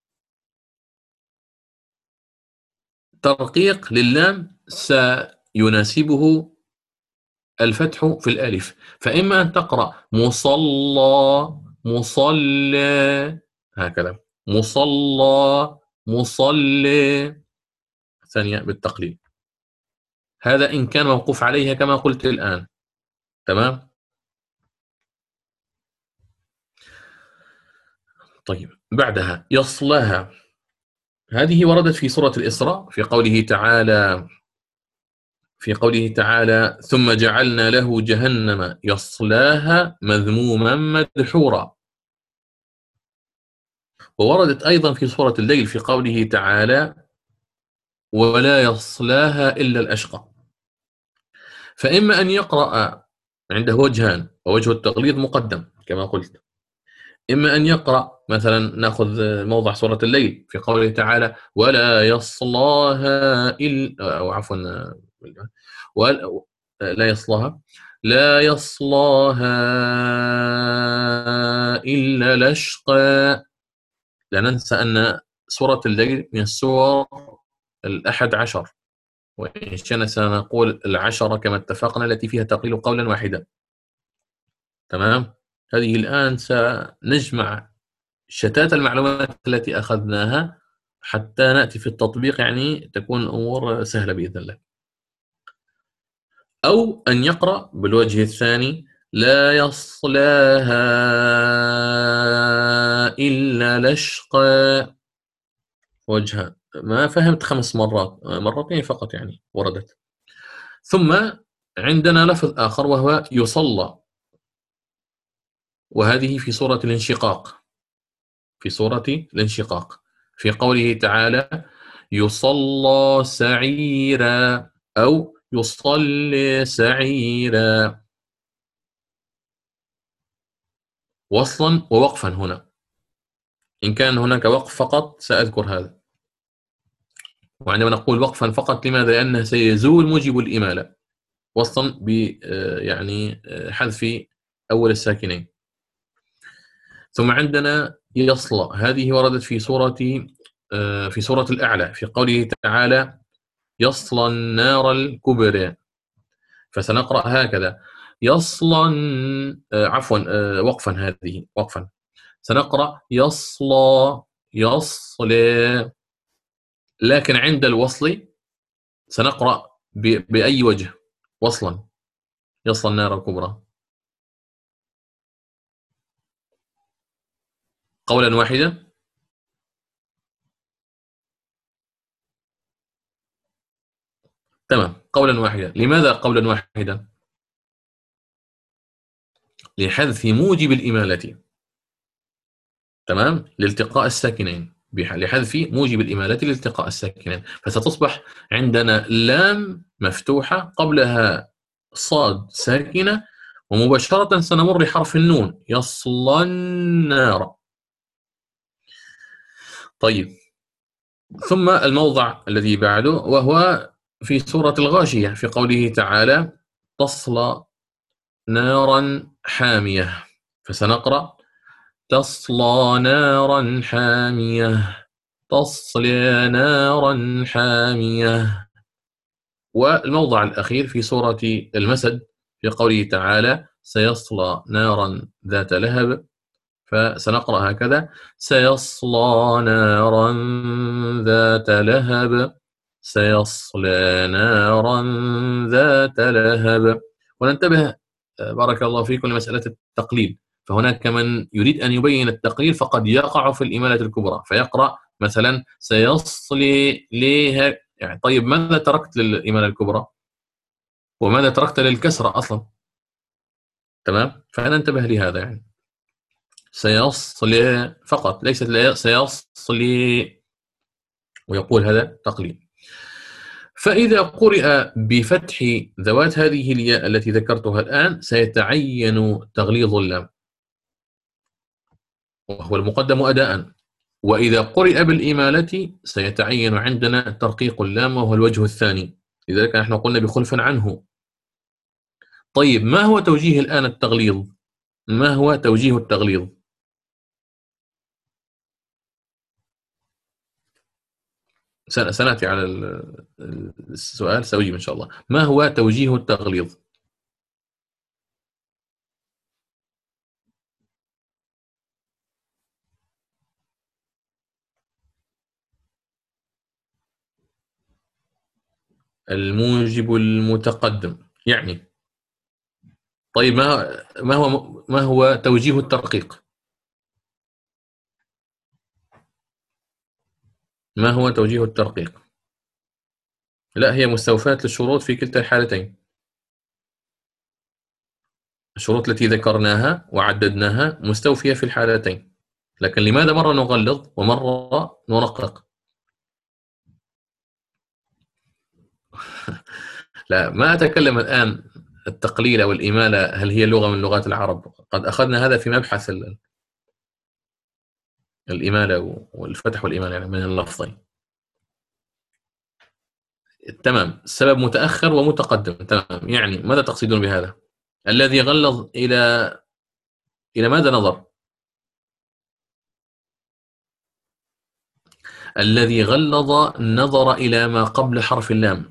ترقيق للام سيناسبه الفتح في الألف، فإما أن تقرأ مصلى مصلى هكذا، مصلى مصلى، ثانية بالتقليل، هذا إن كان موقوف عليها كما قلت الآن، تمام؟ طيب، بعدها يصلاها، هذه وردت في سورة الإسراء في قوله تعالى في قوله تعالى ثم جعلنا له جهنم يصلاها مذموما مدحورا، ووردت أيضا في سورة الليل في قوله تعالى ولا يصلاها إلا الأشقى. فإما أن يقرأ عنده وجهان، ووجه التغليظ مقدم كما قلت، إما أن يقرأ مثلا نأخذ موضع سورة الليل في قوله تعالى ولا يصلاها إلا، أو عفوا لا يصلاها لا يصلاها إلا الأشقى. لا ننسى أن سورة الليل من السور الأحد عشر، وإن شئنا سنقول العشرة كما اتفقنا التي فيها تقليل قولا واحدا، تمام؟ هذه الآن سنجمع شتات المعلومات التي أخذناها حتى نأتي في التطبيق يعني تكون الأمور سهلة بإذن الله. أو أن يقرأ بالوجه الثاني: لا يصلاها إلا الأشقى. وجهها ما فهمت خمس مرات، مرتين فقط يعني وردت. ثم عندنا لفظ آخر وهو يصلى، وهذه في سورة الانشقاق، في سورة الانشقاق في قوله تعالى: يصلى سعيرا أو يصلي سعيرا، وصلا ووقفا. هنا إن كان هناك وقف فقط سأذكر هذا، وعندما نقول وقفا فقط لماذا؟ لأنه سيزول موجب الإمالة، وصلا ب يعني حذف أول الساكنين. ثم عندنا يصلى، هذه وردت في سورة في سورة الأعلى في قوله تعالى: يصلى النار الكبرى. فسنقرأ هكذا: يصلى عفوا وقفا، هذه وقفا سنقرأ يصلى يصلى، لكن عند الوصل سنقرأ بأي وجه وصلا؟ يصلى النار الكبرى قولا واحدا. تمام، قولا واحدا. لماذا قولا واحدا؟ لحذف موجب الإمالة. تمام، لالتقاء الساكنين، لحذف موجب الإمالة لالتقاء الساكنين. فستصبح عندنا لام مفتوحة قبلها صاد ساكنة، ومباشرة سنمر حرف النون: يصلى النار. طيب، ثم الموضع الذي بعده وهو في سورة الغاشية في قوله تعالى: تصلى نارا حامية. فسنقرأ: تصلى نارا حامية، تصلي نارا حامية. والموضع الأخير في سورة المسد في قوله تعالى: سيصلى نارا ذات لهب. فسنقرأ هكذا: سيصلى نارا ذات لهب، سيصلى نارا ذات لهب. وننتبه بارك الله فيكم لمسألة التقليل، فهناك من يريد أن يبين التقليل فقد يقع في الإمالة الكبرى، فيقرأ مثلا سيصلي لها يعني. طيب ماذا تركت للإمالة الكبرى؟ وماذا تركت للكسرة أصلا؟ تمام، فننتبه لهذا يعني. سيصلي فقط، ليست سيصلي، ويقول هذا تقليل. فإذا قرئ بفتح ذوات هذه الياء التي ذكرتها الآن سيتعين تغليظ اللام، وهو المقدم أداء. وإذا قرئ بالإمالة سيتعين عندنا ترقيق اللام، وهو الوجه الثاني، لذلك نحن قلنا بخلف عنه. طيب ما هو توجيه الآن التغليظ؟ ما هو توجيه التغليظ؟ سنأتي على السؤال سأجيب إن شاء الله. ما هو توجيه التغليظ؟ الموجب المتقدم يعني. طيب ما ما هو ما هو توجيه الترقيق؟ ما هو توجيه الترقيق؟ لا، هي مستوفاة للشروط في كلتا الحالتين. الشروط التي ذكرناها وعددناها مستوفية في الحالتين، لكن لماذا مرة نغلظ ومرة نرقق؟ لا، ما أتكلم الآن التقليل أو الإمالة هل هي لغة من لغات العرب، قد أخذنا هذا في مبحث الإمالة والفتح والإمالة يعني من اللفظين. تمام، السبب متأخر ومتقدم. تمام، يعني ماذا تقصدون بهذا؟ الذي غلظ إلى إلى ماذا نظر؟ الذي غلظ نظر إلى ما قبل حرف اللام،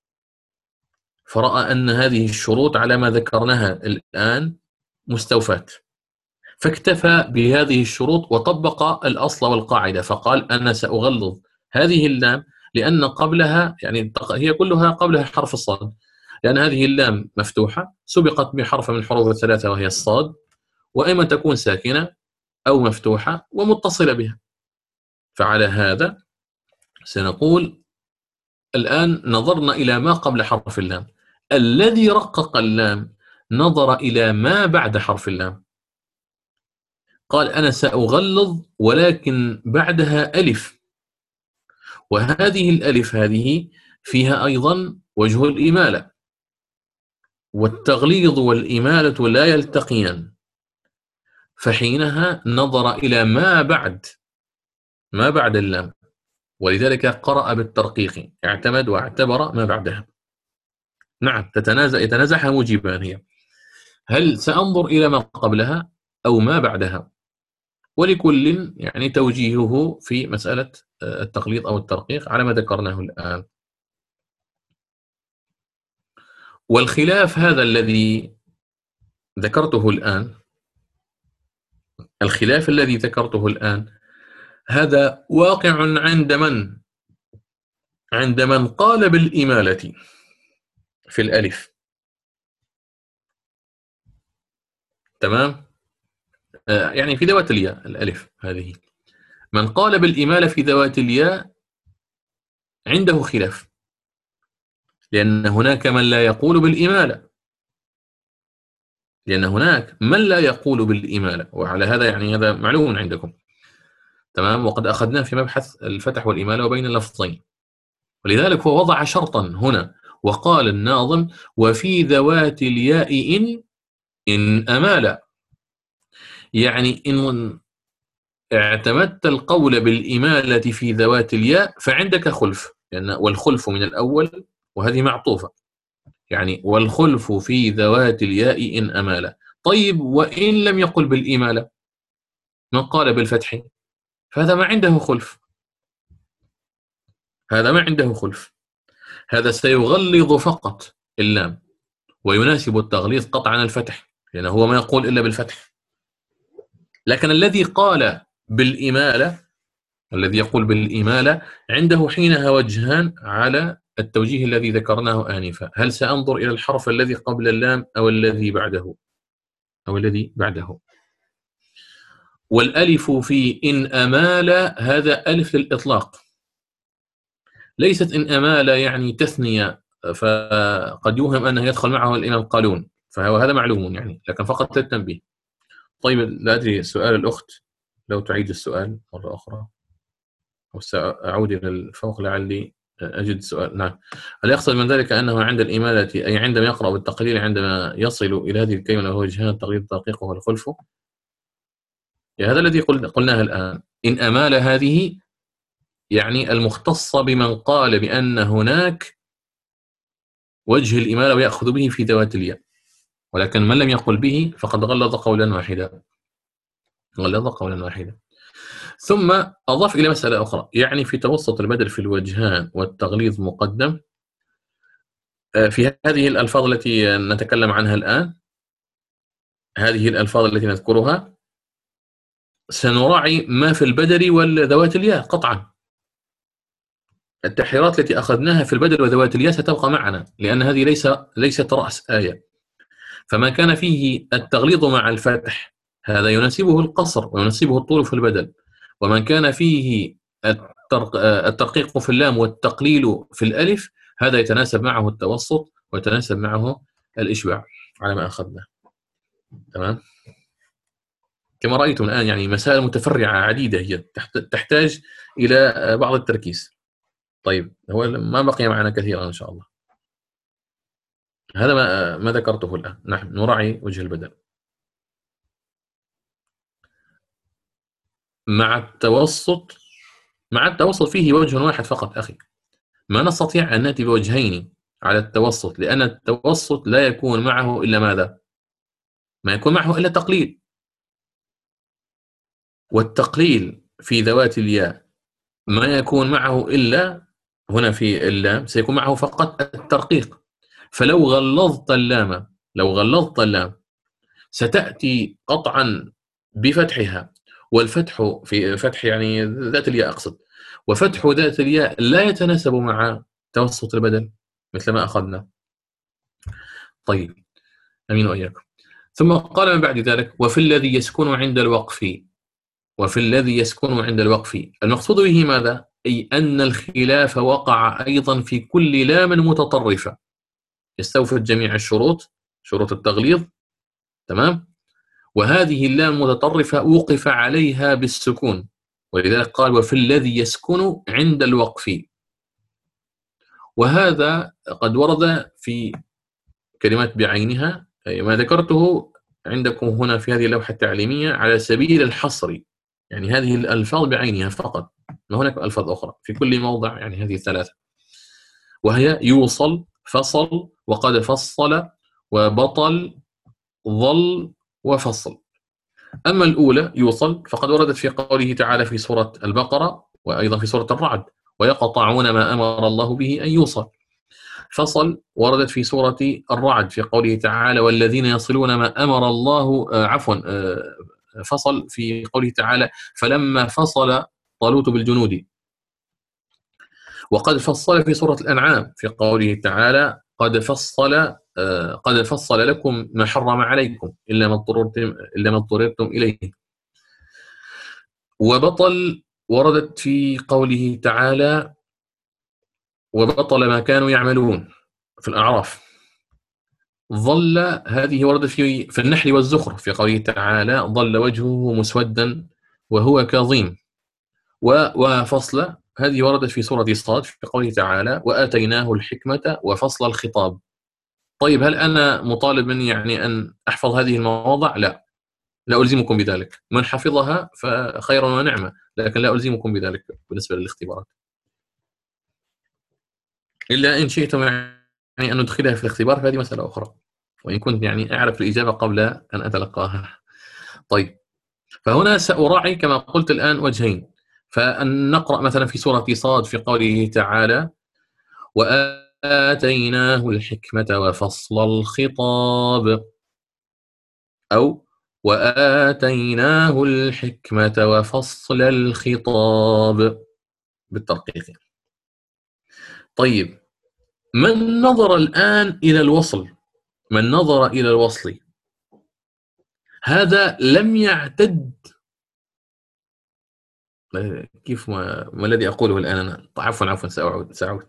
فرأى أن هذه الشروط على ما ذكرناها الآن مستوفاة، فاكتفى بهذه الشروط وطبق الأصل والقاعدة، فقال أنا سأغلظ هذه اللام لأن قبلها يعني هي كلها قبلها حرف الصاد، لأن هذه اللام مفتوحة سبقت بحرف من الحروف الثلاثة وهي الصاد، وإما تكون ساكنة أو مفتوحة ومتصلة بها. فعلى هذا سنقول الآن نظرنا إلى ما قبل حرف اللام، الذي رقق اللام نظر إلى ما بعد حرف اللام، قال أنا سأغلظ ولكن بعدها ألف، وهذه الألف هذه فيها أيضا وجه الإمالة، والتغليظ والإمالة لا يلتقيان، فحينها نظر إلى ما بعد ما بعد اللام، ولذلك قرأ بالترقيق، اعتمد واعتبر ما بعدها. نعم تتنازع يتنازعها موجبان هي، هل سأنظر إلى ما قبلها أو ما بعدها، ولكل يعني توجيهه في مسألة التقليد أو الترقيق على ما ذكرناه الآن. والخلاف هذا الذي ذكرته الآن، الخلاف الذي ذكرته الآن هذا واقع عند من؟ عند من قال بالإمالة في الألف. تمام؟ آه يعني في ذوات الياء الألف هذه، من قال بالإمالة في ذوات الياء عنده خلاف، لأن هناك من لا يقول بالإمالة، لأن هناك من لا يقول بالإمالة، وعلى هذا يعني هذا معلوم عندكم. تمام؟ وقد أخذناه في مبحث الفتح والإمالة وبين اللفظين، ولذلك هو وضع شرطا هنا وقال الناظم وفي ذوات الياء إن إن أمال، يعني إن اعتمدت القول بالإمالة في ذوات الياء فعندك خلف، لأن والخلف من الأول وهذه معطوفة، يعني والخلف في ذوات الياء إن أمال. طيب وإن لم يقل بالإمالة، من قال بالفتح، فهذا ما عنده خلف، هذا ما عنده خلف، هذا سيغلظ فقط اللام، ويناسب التغليظ قطعا الفتح، لأنه هو ما يقول إلا بالفتح. لكن الذي قال بالإمالة، الذي يقول بالإمالة عنده حينها وجهان على التوجيه الذي ذكرناه آنفا، هل سأنظر إلى الحرف الذي قبل اللام أو الذي بعده أو الذي بعده. والألف في إن أمال هذا ألف للإطلاق، ليست إن أمال يعني تثنية، فقد يوهم أنه يدخل معه الإمام القالون، فهذا معلوم يعني، لكن فقط للتنبيه. طيب لا أدري، سؤال الأخت لو تعيد السؤال مرة أخرى، أو سأعود إلى الفوق لعلي أجد سؤال. نعم، هل يقصد من ذلك أنه عند الإمالة أي عندما يقرأ بالتقليل عندما يصل إلى هذه الكلمة له وجهان التقليد الدقيق والخلف؟ هذا الذي قلناه الآن، إن أمال هذه يعني المختصة بمن قال بأن هناك وجه الإمالة ويأخذ به في ذوات الياء، ولكن من لم يقل به فقد غلظ قولا واحدا، غلظ قولا واحدا. ثم أضاف إلى مسألة أخرى، يعني في توسط البدل في الوجهان والتغليظ مقدم في هذه الألفاظ التي نتكلم عنها الآن، هذه الألفاظ التي نذكرها سنراعي ما في البدل والذوات الياء قطعا. التحريرات التي أخذناها في البدل وذوات الياء ستبقى معنا، لأن هذه ليس ليست رأس آية، فما كان فيه التغليظ مع الفتح هذا يناسبه القصر ويناسبه الطول في البدل، ومن كان فيه الترقيق في اللام والتقليل في الألف هذا يتناسب معه التوسط ويتناسب معه الإشباع على ما أخذنا. تمام؟ كما رأيتم الآن يعني مسائل متفرعة عديدة هي تحتاج إلى بعض التركيز. طيب هو ما بقي معنا كثيرا إن شاء الله، هذا ما ما ذكرته الآن. نحن نراعي وجه البدل مع التوسط، مع التوسط فيه وجه واحد فقط أخي، ما نستطيع أن نأتي بوجهين على التوسط، لأن التوسط لا يكون معه إلا ماذا؟ ما يكون معه إلا تقليل، والتقليل في ذوات الياء ما يكون معه إلا هنا في اللام سيكون معه فقط الترقيق. فلو غلظت اللام لو غلظت اللام ستأتي قطعا بفتحها، والفتح في فتح يعني ذات الياء أقصد، وفتح ذات الياء لا يتناسب مع توسط البدل مثل ما أخذنا. طيب، أمين وإياكم. ثم قال من بعد ذلك: وفي الذي يسكن عند الوقف. وفي الذي يسكن عند الوقف، المقصود به ماذا؟ أي أن الخلاف وقع أيضا في كل لام متطرفة استوفت جميع الشروط، شروط التغليظ، تمام؟ وهذه اللام المتطرفة وقف عليها بالسكون، ولذلك قال: وفي الذي يسكن عند الوقف. وهذا قد ورد في كلمات بعينها، ما ذكرته عندكم هنا في هذه اللوحة التعليمية على سبيل الحصر، يعني هذه الألفاظ بعينها فقط، ما هناك ألفاظ أخرى في كل موضع، يعني هذه الثلاثة، وهي يوصل، فصل، وقد فصل، وبطل، ظل، وفصل. أما الأولى يوصل فقد وردت في قوله تعالى في سورة البقرة وأيضا في سورة الرعد: ويقطعون ما أمر الله به أن يوصل. فصل وردت في سورة الرعد في قوله تعالى: والذين يصلون ما أمر الله آه عفوا آه فصل في قوله تعالى: فلما فصل طالوت بالجنود. وقد فصل في سورة الأنعام في قوله تعالى: قد فصل آه قد فصل لكم ما حرم عليكم إلا ما اضطررتم إلا ما اضطررتم إليه. وبطل وردت في قوله تعالى: وبطل ما كانوا يعملون في الأعراف. ظل هذه وردت في في النحل والزخرف في قوله تعالى: ظل وجهه مسودا وهو كظيم. وفصل هذه وردت في سورة صاد في قوله تعالى: وآتيناه الحكمة وفصل الخطاب. طيب، هل أنا مطالب مني يعني أن أحفظ هذه المواضع؟ لا، لا ألزمكم بذلك. من حفظها فخير ونعمة، لكن لا ألزمكم بذلك بالنسبة للاختبارات، إلا إن شئتم يعني أن ندخلها في الاختبار، فهذه مسألة أخرى، وإن كنت يعني أعرف الإجابة قبل أن أتلقاها. طيب، فهنا سأراعي كما قلت الآن وجهين. فأن نقرأ مثلا في سورة صاد في قوله تعالى: وآتيناه الحكمة وفصل الخطاب، أو وآتيناه الحكمة وفصل الخطاب بالترقيق. طيب، من نظر الآن إلى الوصل، من نظر إلى الوصل هذا لم يعتد، كيف ما, ما الذي أقوله الآن أنا؟ عفوا عفوا سأعود سأعود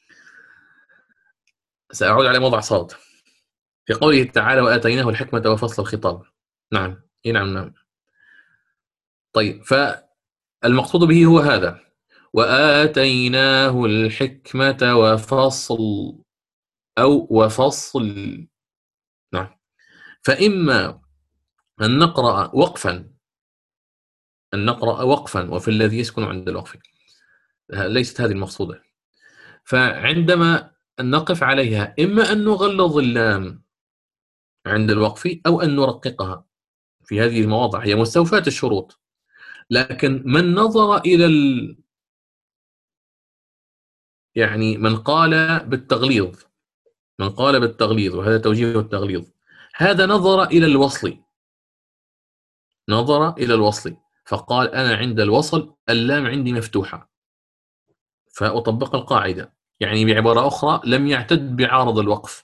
سأعود على موضع صاد في قوله تعالى: وآتيناه الحكمة وفصل الخطاب. نعم، نعم نعم. طيب، فالمقصود به هو هذا: وآتيناه الحكمة وفصل، أو وفصل. نعم. فإما أن نقرأ وقفا أن نقرأ وقفا وفي الذي يسكن عند الوقف، ليست هذه المقصودة. فعندما نقف عليها إما أن نغلظ اللام عند الوقف أو أن نرققها. في هذه المواضع هي مستوفاة الشروط، لكن من نظر إلى ال... يعني من قال بالتغليظ، من قال بالتغليظ وهذا توجيه التغليظ، هذا نظر إلى الوصل، نظر إلى الوصل فقال: أنا عند الوصل اللام عندي مفتوحة فأطبق القاعدة. يعني بعبارة أخرى لم يعتد بعارض الوقف،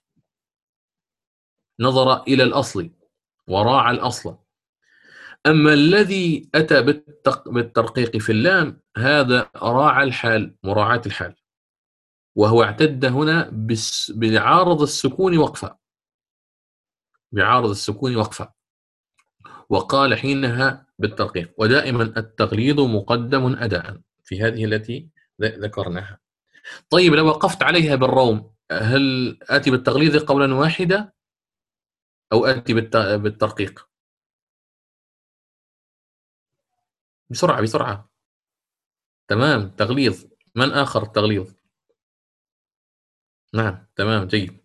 نظر إلى الأصل وراعى الأصل. أما الذي أتى بالترقيق في اللام هذا راعى الحال، مراعاة الحال، وهو اعتد هنا بعارض السكون وقفة، بعارض السكون وقفة، وقال حينها بالترقيق. ودائما التغليظ مقدم أداء في هذه التي ذكرناها. طيب، لو وقفت عليها بالروم هل آتي بالتغليظ قولا واحدا أو آتي بالترقيق؟ بسرعة بسرعة. تمام، تغليظ. من آخر التغليظ؟ نعم، تمام، جيد.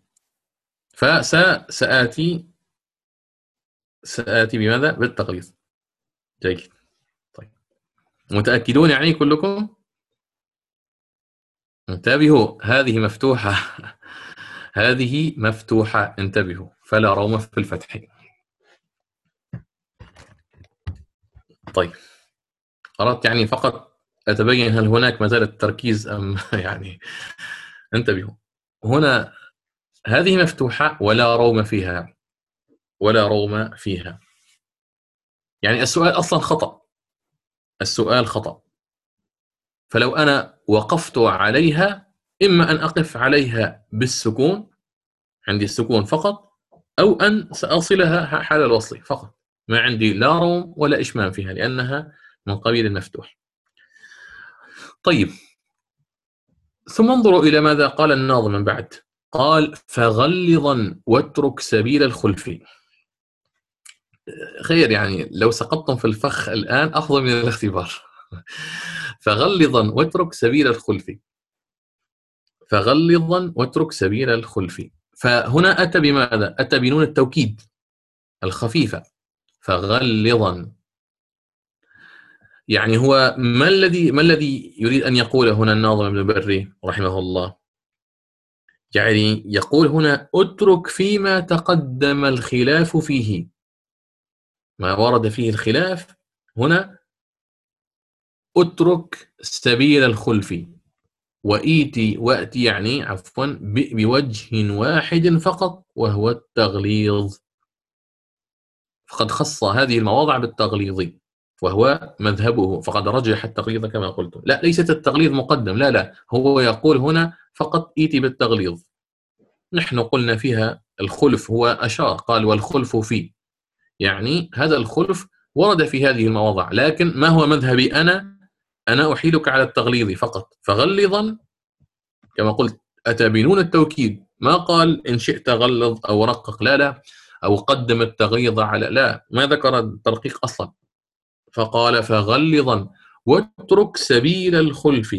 فسآتي سآتي بماذا؟ بالتغليظ. جيد. طيب، متأكدون يعني كلكم؟ انتبهوا، هذه مفتوحة هذه مفتوحة، انتبهوا، فلا روم في الفتح. طيب، أردت يعني فقط أتبين هل هناك ما زال التركيز أم يعني انتبهوا. هنا هذه مفتوحة ولا روم فيها، ولا روم فيها، يعني السؤال أصلا خطأ، السؤال خطأ. فلو أنا وقفت عليها إما أن أقف عليها بالسكون، عندي السكون فقط، أو أن سأصلها حال الوصل فقط، ما عندي لا روم ولا إشمام فيها لأنها من قبيل المفتوح. طيب، ثم انظروا إلى ماذا قال الناظم من بعد، قال فغلظا واترك سبيل الخلف. خير، يعني لو سقطتم في الفخ الآن أفضل من الاختبار. فغلظا واترك سبيل الخلف، فغلظا واترك سبيل الخلف. فهنا أتى بماذا؟ أتى بنون التوكيد الخفيفة، فغلظا. يعني هو ما الذي ما الذي يريد أن يقول هنا الناظم ابن بري رحمه الله؟ يعني يقول هنا اترك فيما تقدم الخلاف فيه، ما ورد فيه الخلاف هنا اترك سبيل الخلف، وإيتي وأتي يعني عفوا بوجه واحد فقط وهو التغليظ. فقد خص هذه المواضع بالتغليظ وهو مذهبه، فقد رجح التغليظ كما قلت. لا، ليست التغليظ مقدم، لا لا، هو يقول هنا فقط إيتي بالتغليظ. نحن قلنا فيها الخلف، هو أشار قال والخلف فيه، يعني هذا الخلف ورد في هذه المواضع، لكن ما هو مذهبي أنا؟ أنا أحيلك على التغليظ فقط. فغلظا كما قلت أتى بنون التوكيد، ما قال إن شئت غلظ أو رقق، لا لا، أو قدم التغيظ على، لا، ما ذكر الترقيق أصلا. فقال فغلظا واترك سبيل الخلف.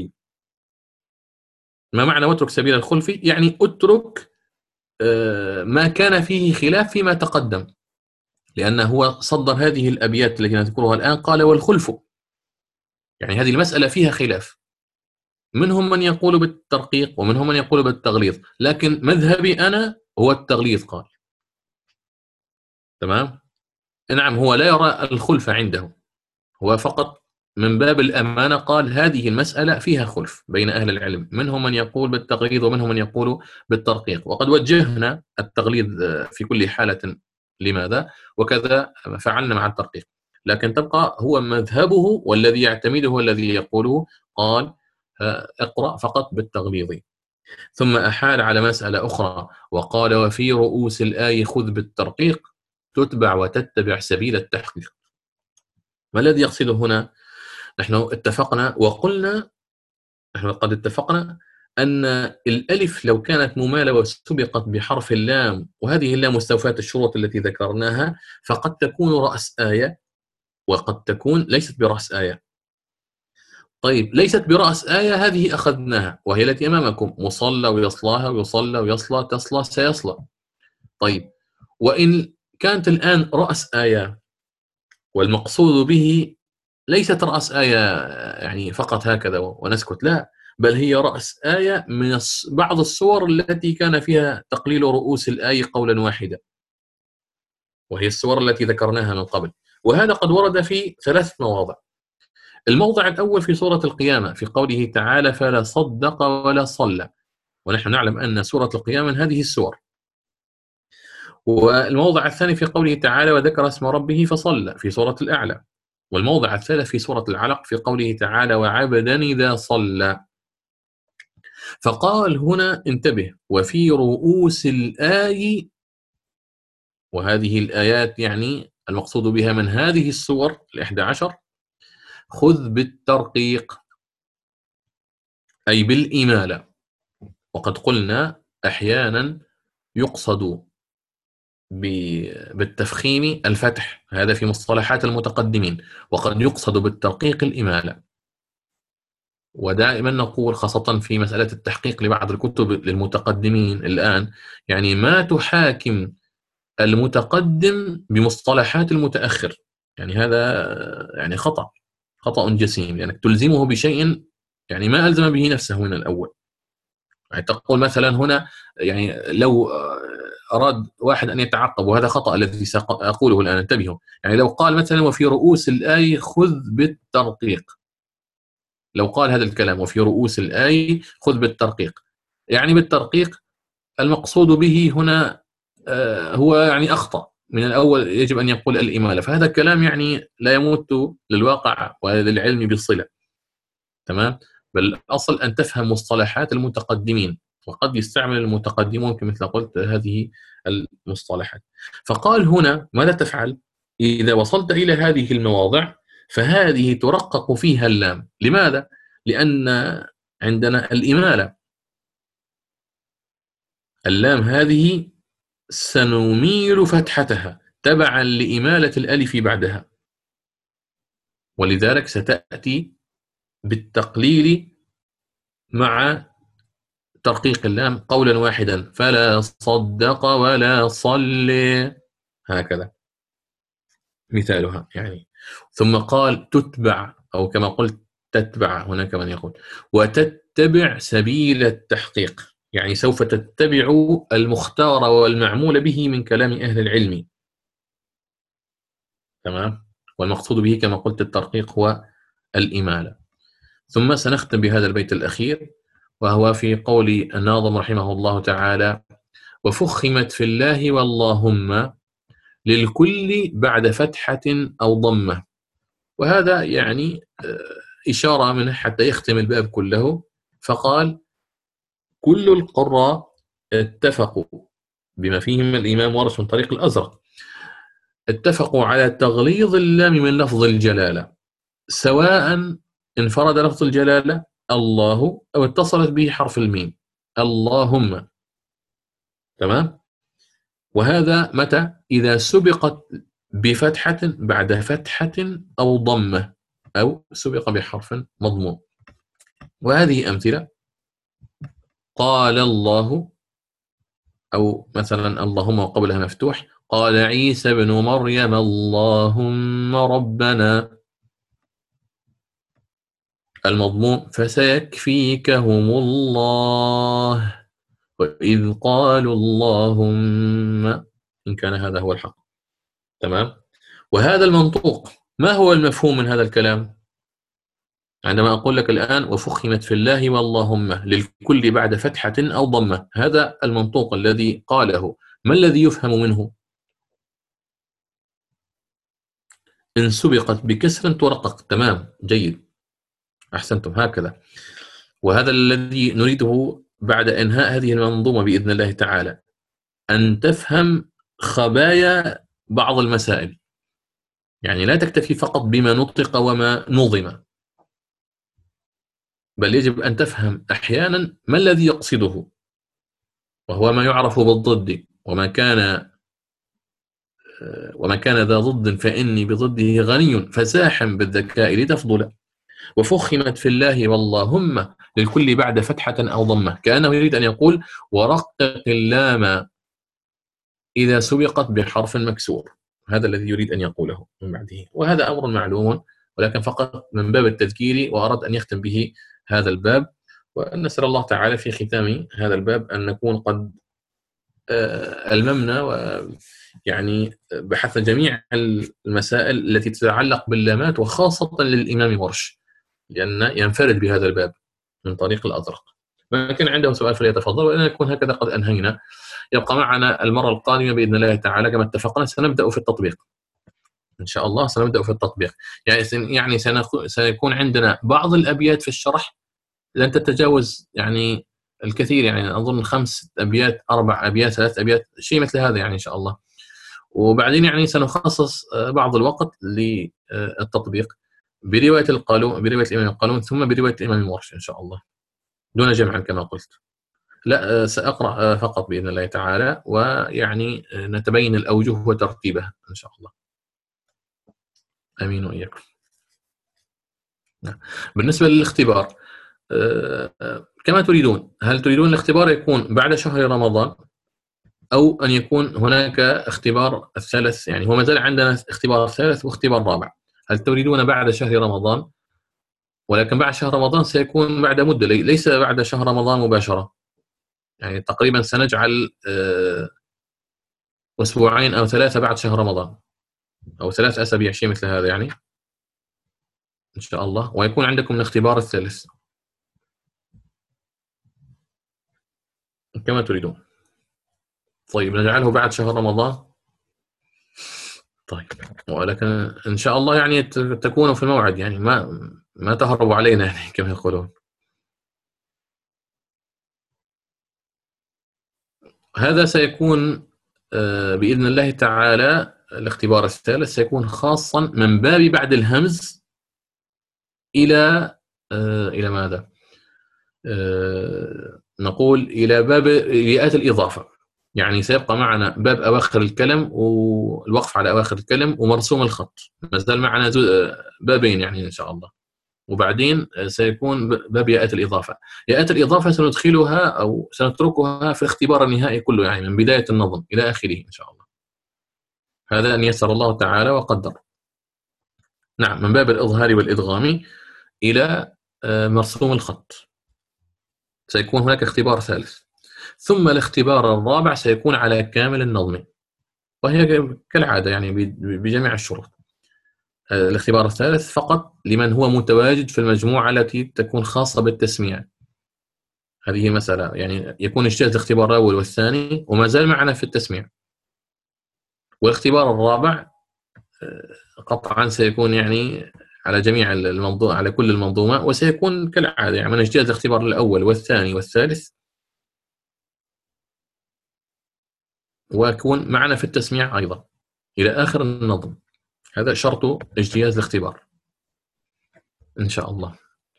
ما معنى واترك سبيل الخلف؟ يعني اترك ما كان فيه خلاف فيما تقدم، لأنه هو صدر هذه الأبيات التي نذكرها الآن، قال والخلف، يعني هذه المسألة فيها خلاف، منهم من يقول بالترقيق ومنهم من يقول بالتغليظ، لكن مذهبي أنا هو التغليظ. قال تمام. نعم، هو لا يرى الخلف عنده، هو فقط من باب الأمانة قال هذه المسألة فيها خلف بين أهل العلم، منهم من يقول بالتغليظ ومنهم من يقول بالترقيق، وقد وجهنا التغليظ في كل حالة لماذا، وكذا فعلنا مع الترقيق، لكن تبقى هو مذهبه والذي يعتمده والذي يقوله قال اقرأ فقط بالتغليظ. ثم أحال على مسألة أخرى وقال وفي رؤوس الآي خذ بالترقيق تتبع وتتبع سبيل التحقيق. ما الذي يقصده هنا؟ نحن اتفقنا وقلنا، نحن قد اتفقنا أن الألف لو كانت ممالة وسبقت بحرف اللام، وهذه اللام مستوفاة الشروط التي ذكرناها، فقد تكون رأس آية وقد تكون ليست برأس آية. طيب، ليست برأس آية هذه أخذناها وهي التي أمامكم، مصلى ويصلاها ويصلى ويصلى تصلى سيصلى. طيب، وإن كانت الآن رأس آية والمقصود به ليست رأس آية يعني فقط هكذا ونسكت، لا، بل هي رأس آية من بعض الصور التي كان فيها تقليل رؤوس الآية قولا واحدا، وهي الصور التي ذكرناها من قبل، وهذا قد ورد في ثلاث مواضع. الموضع الأول في سورة القيامة في قوله تعالى فلا صدق ولا صلى، ونحن نعلم أن سورة القيامة من هذه السور. والموضع الثاني في قوله تعالى وذكر اسم ربه فصلى في سورة الأعلى. والموضع الثالث في سورة العلق في قوله تعالى وعبدا إذا صلى. فقال هنا انتبه وفي رؤوس الآي، وهذه الآيات يعني المقصود بها من هذه السور الإحدى عشر، خذ بالترقيق أي بالإمالة. وقد قلنا أحيانا يقصد بالتفخيم الفتح، هذا في مصطلحات المتقدمين، وقد يقصد بالترقيق الإمالة. ودائما نقول خاصة في مسألة التحقيق لبعض الكتب للمتقدمين الآن، يعني ما تحاكم المتقدم بمصطلحات المتأخر، يعني هذا يعني خطأ خطأ جسيم، لأنك يعني تلزمه بشيء يعني ما ألزم به نفسه من الأول. يعني تقول مثلا هنا، يعني لو أراد واحد أن يتعقب، وهذا خطأ الذي سأقوله الآن انتبهوا، يعني لو قال مثلا وفي رؤوس الآية خذ بالترقيق، لو قال هذا الكلام وفي رؤوس الآية خذ بالترقيق، يعني بالترقيق المقصود به هنا هو يعني أخطأ من الأول، يجب أن يقول الإمالة، فهذا الكلام يعني لا يمت للواقع وللعلم بصلة. تمام. بل الأصل أن تفهم مصطلحات المتقدمين، وقد يستعمل المتقدمون كما مثل قلت هذه المصطلحات. فقال هنا ماذا تفعل إذا وصلت إلى هذه المواضع؟ فهذه ترقق فيها اللام. لماذا؟ لأن عندنا الإمالة، اللام هذه سنميل فتحتها تبعا لإمالة الألف بعدها، ولذلك ستأتي بالتقليل مع ترقيق اللام قولا واحدا، فلا صدق ولا صلي، هكذا مثالها يعني. ثم قال تتبع، أو كما قلت تتبع، هناك من يقول وتتبع سبيل التحقيق، يعني سوف تتبع المختار والمعمول به من كلام أهل العلم. تمام. والمقصود به كما قلت الترقيق هو الإمالة. ثم سنختم بهذا البيت الأخير، وهو في قول الناظم رحمه الله تعالى: وفخمت في الله واللهم للكل بعد فتحة أو ضمة. وهذا يعني إشارة منه حتى يختم الباب كله، فقال: كل القراء اتفقوا، بما فيهم الإمام ورش من طريق الأزرق، اتفقوا على تغليظ اللام من لفظ الجلالة، سواء انفرد لفظ الجلالة الله أو اتصلت به حرف الميم اللهم. تمام. وهذا متى؟ إذا سبقت بفتحة بعد فتحة أو ضمة، أو سبق بحرف مضموم. وهذه أمثلة: قال الله، أو مثلا اللهم وقبلها مفتوح، قال عيسى بن مريم اللهم ربنا. المضموم فسيكفيكهم الله وإذ قالوا اللهم إن كان هذا هو الحق. تمام. وهذا المنطوق، ما هو المفهوم من هذا الكلام؟ عندما أقول لك الآن وفخمت في الله واللهم للكل بعد فتحة أو ضمة، هذا المنطوق الذي قاله، ما الذي يفهم منه؟ إن سبقت بكسر ترقق. تمام، جيد، أحسنتم، هكذا. وهذا الذي نريده بعد إنهاء هذه المنظومة بإذن الله تعالى، أن تفهم خبايا بعض المسائل، يعني لا تكتفي فقط بما نطق وما نظم، بل يجب أن تفهم أحيانا ما الذي يقصده، وهو ما يعرف بالضد، وما كان وما كان ذا ضد فإني بضده غني فزاحم بالذكاء لتفضل. وفخمت في الله واللهم للكل بعد فتحة أو ضمة، كأنه يريد أن يقول ورقق اللام إذا سبقت بحرف مكسور، هذا الذي يريد أن يقوله من بعده. وهذا أمر معلوم، ولكن فقط من باب التذكير، وأراد أن يختم به هذا الباب. ونسأل الله تعالى في ختام هذا الباب أن نكون قد ألممنا ويعني بحث جميع المسائل التي تتعلق باللامات، وخاصة للإمام ورش، لأن ينفرد بهذا الباب من طريق الأزرق. من كان عنده سؤال فليتفضل، وإن نكون هكذا قد أنهينا. يبقى معنا المرة القادمة بإذن الله تعالى كما اتفقنا سنبدأ في التطبيق إن شاء الله، سنبدأ في التطبيق. يعني يعني سيكون عندنا بعض الأبيات في الشرح لن تتجاوز يعني الكثير، يعني أظن خمس أبيات، أربع أبيات، ثلاث أبيات، شيء مثل هذا يعني إن شاء الله. وبعدين يعني سنخصص بعض الوقت للتطبيق برواية القالون، برواية الإمام القالون، ثم برواية الإمام الورش إن شاء الله، دون جمع كما قلت. لا، سأقرأ فقط بإذن الله تعالى، ويعني نتبين الأوجه وترتيبها إن شاء الله. أمين وإياكم. بالنسبة للاختبار كما تريدون، هل تريدون الاختبار يكون بعد شهر رمضان، أو أن يكون هناك اختبار الثالث؟ يعني هو ما زال عندنا اختبار ثالث واختبار رابع. هل تريدون بعد شهر رمضان؟ ولكن بعد شهر رمضان سيكون بعد مدة، ليس بعد شهر رمضان مباشرة، يعني تقريبا سنجعل أسبوعين أو ثلاثة بعد شهر رمضان، أو ثلاث أسابيع، شيء مثل هذا يعني. إن شاء الله، ويكون عندكم الاختبار الثالث كما تريدون. طيب نجعله بعد شهر رمضان. طيب، ولكن إن شاء الله يعني تكونوا في الموعد، يعني ما ما تهربوا علينا يعني كما يقولون. هذا سيكون بإذن الله تعالى، الاختبار الثالث سيكون خاصا من باب بعد الهمز إلى إلى ماذا؟ نقول إلى باب ياءات الإضافة، يعني سيبقى معنا باب أواخر الكلم والوقف على أواخر الكلم ومرسوم الخط، ما زال معنا بابين يعني إن شاء الله. وبعدين سيكون باب ياءات الإضافة. ياءات الإضافة سندخلها أو سنتركها في الاختبار النهائي كله، يعني من بداية النظم إلى آخره إن شاء الله. هذا أن يسر الله تعالى وقدر. نعم، من باب الإظهار والإدغام إلى مرسوم الخط سيكون هناك اختبار ثالث، ثم الاختبار الرابع سيكون على كامل النظم، وهي كالعادة يعني بجميع الشروط. الاختبار الثالث فقط لمن هو متواجد في المجموعة التي تكون خاصة بالتسميع. هذه مسألة، يعني يكون اجتاز الاختبار الأول والثاني وما زال معنا في التسميع. والاختبار الرابع قطعا سيكون يعني على جميع المنظومة، على كل المنظومة، وسيكون كالعادة يعني من اجتاز الاختبار الأول والثاني والثالث ويكون معنا في التسميع أيضا إلى آخر النظم. هذا شرط اجتياز الاختبار إن شاء الله.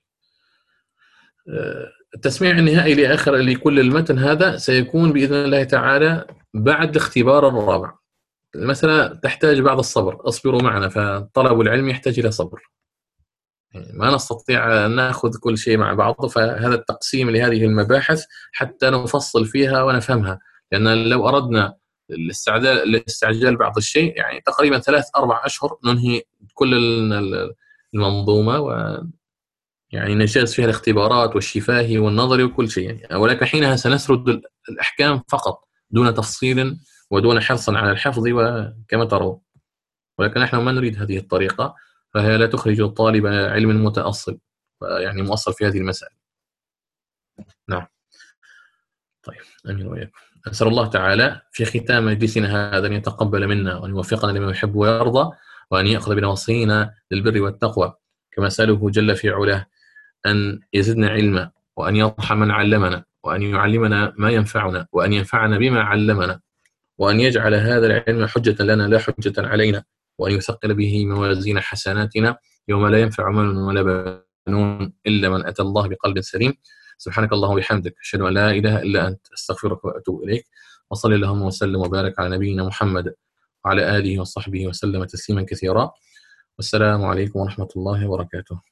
التسميع النهائي لآخر لكل المتن هذا سيكون بإذن الله تعالى بعد الاختبار الرابع. المسألة تحتاج بعض الصبر، اصبروا معنا، فطلب العلم يحتاج إلى صبر، ما نستطيع أن نأخذ كل شيء مع بعض، فهذا التقسيم لهذه المباحث حتى نفصل فيها ونفهمها، لأن لو أردنا الاستعجال الاستعجال بعض الشيء يعني تقريبا ثلاث أربع أشهر ننهي كل المنظومة، و يعني نجاز فيها الاختبارات والشفاهي والنظري وكل شيء يعني. ولكن حينها سنسرد الأحكام فقط دون تفصيل ودون حرصا على الحفظ وكما ترون. ولكن نحن ما نريد هذه الطريقة، فهي لا تخرج طالب علم متأصل يعني مؤصل في هذه المسائل. نعم. طيب، أمين وإياكم. أسأل الله تعالى في ختام مجلسنا هذا أن يتقبل منا وأن يوفقنا لما يحب ويرضى، وأن يأخذ بنواصينا للبر والتقوى، كما سأله جل في علاه أن يزدنا علما، وأن يرحم من علمنا، وأن يعلمنا ما ينفعنا، وأن ينفعنا بما علمنا، وأن يجعل هذا العلم حجة لنا لا حجة علينا، وأن يثقل به موازين حسناتنا يوم لا ينفع مال ولا بنون إلا من أتى الله بقلب سليم. سبحانك اللهم وبحمدك، أشهد أن لا إله إلا أنت، أستغفرك وأتوب إليك. وصلى اللهم وسلم وبارك على نبينا محمد وعلى آله وصحبه وسلم تسليما كثيرا. والسلام عليكم ورحمة الله وبركاته.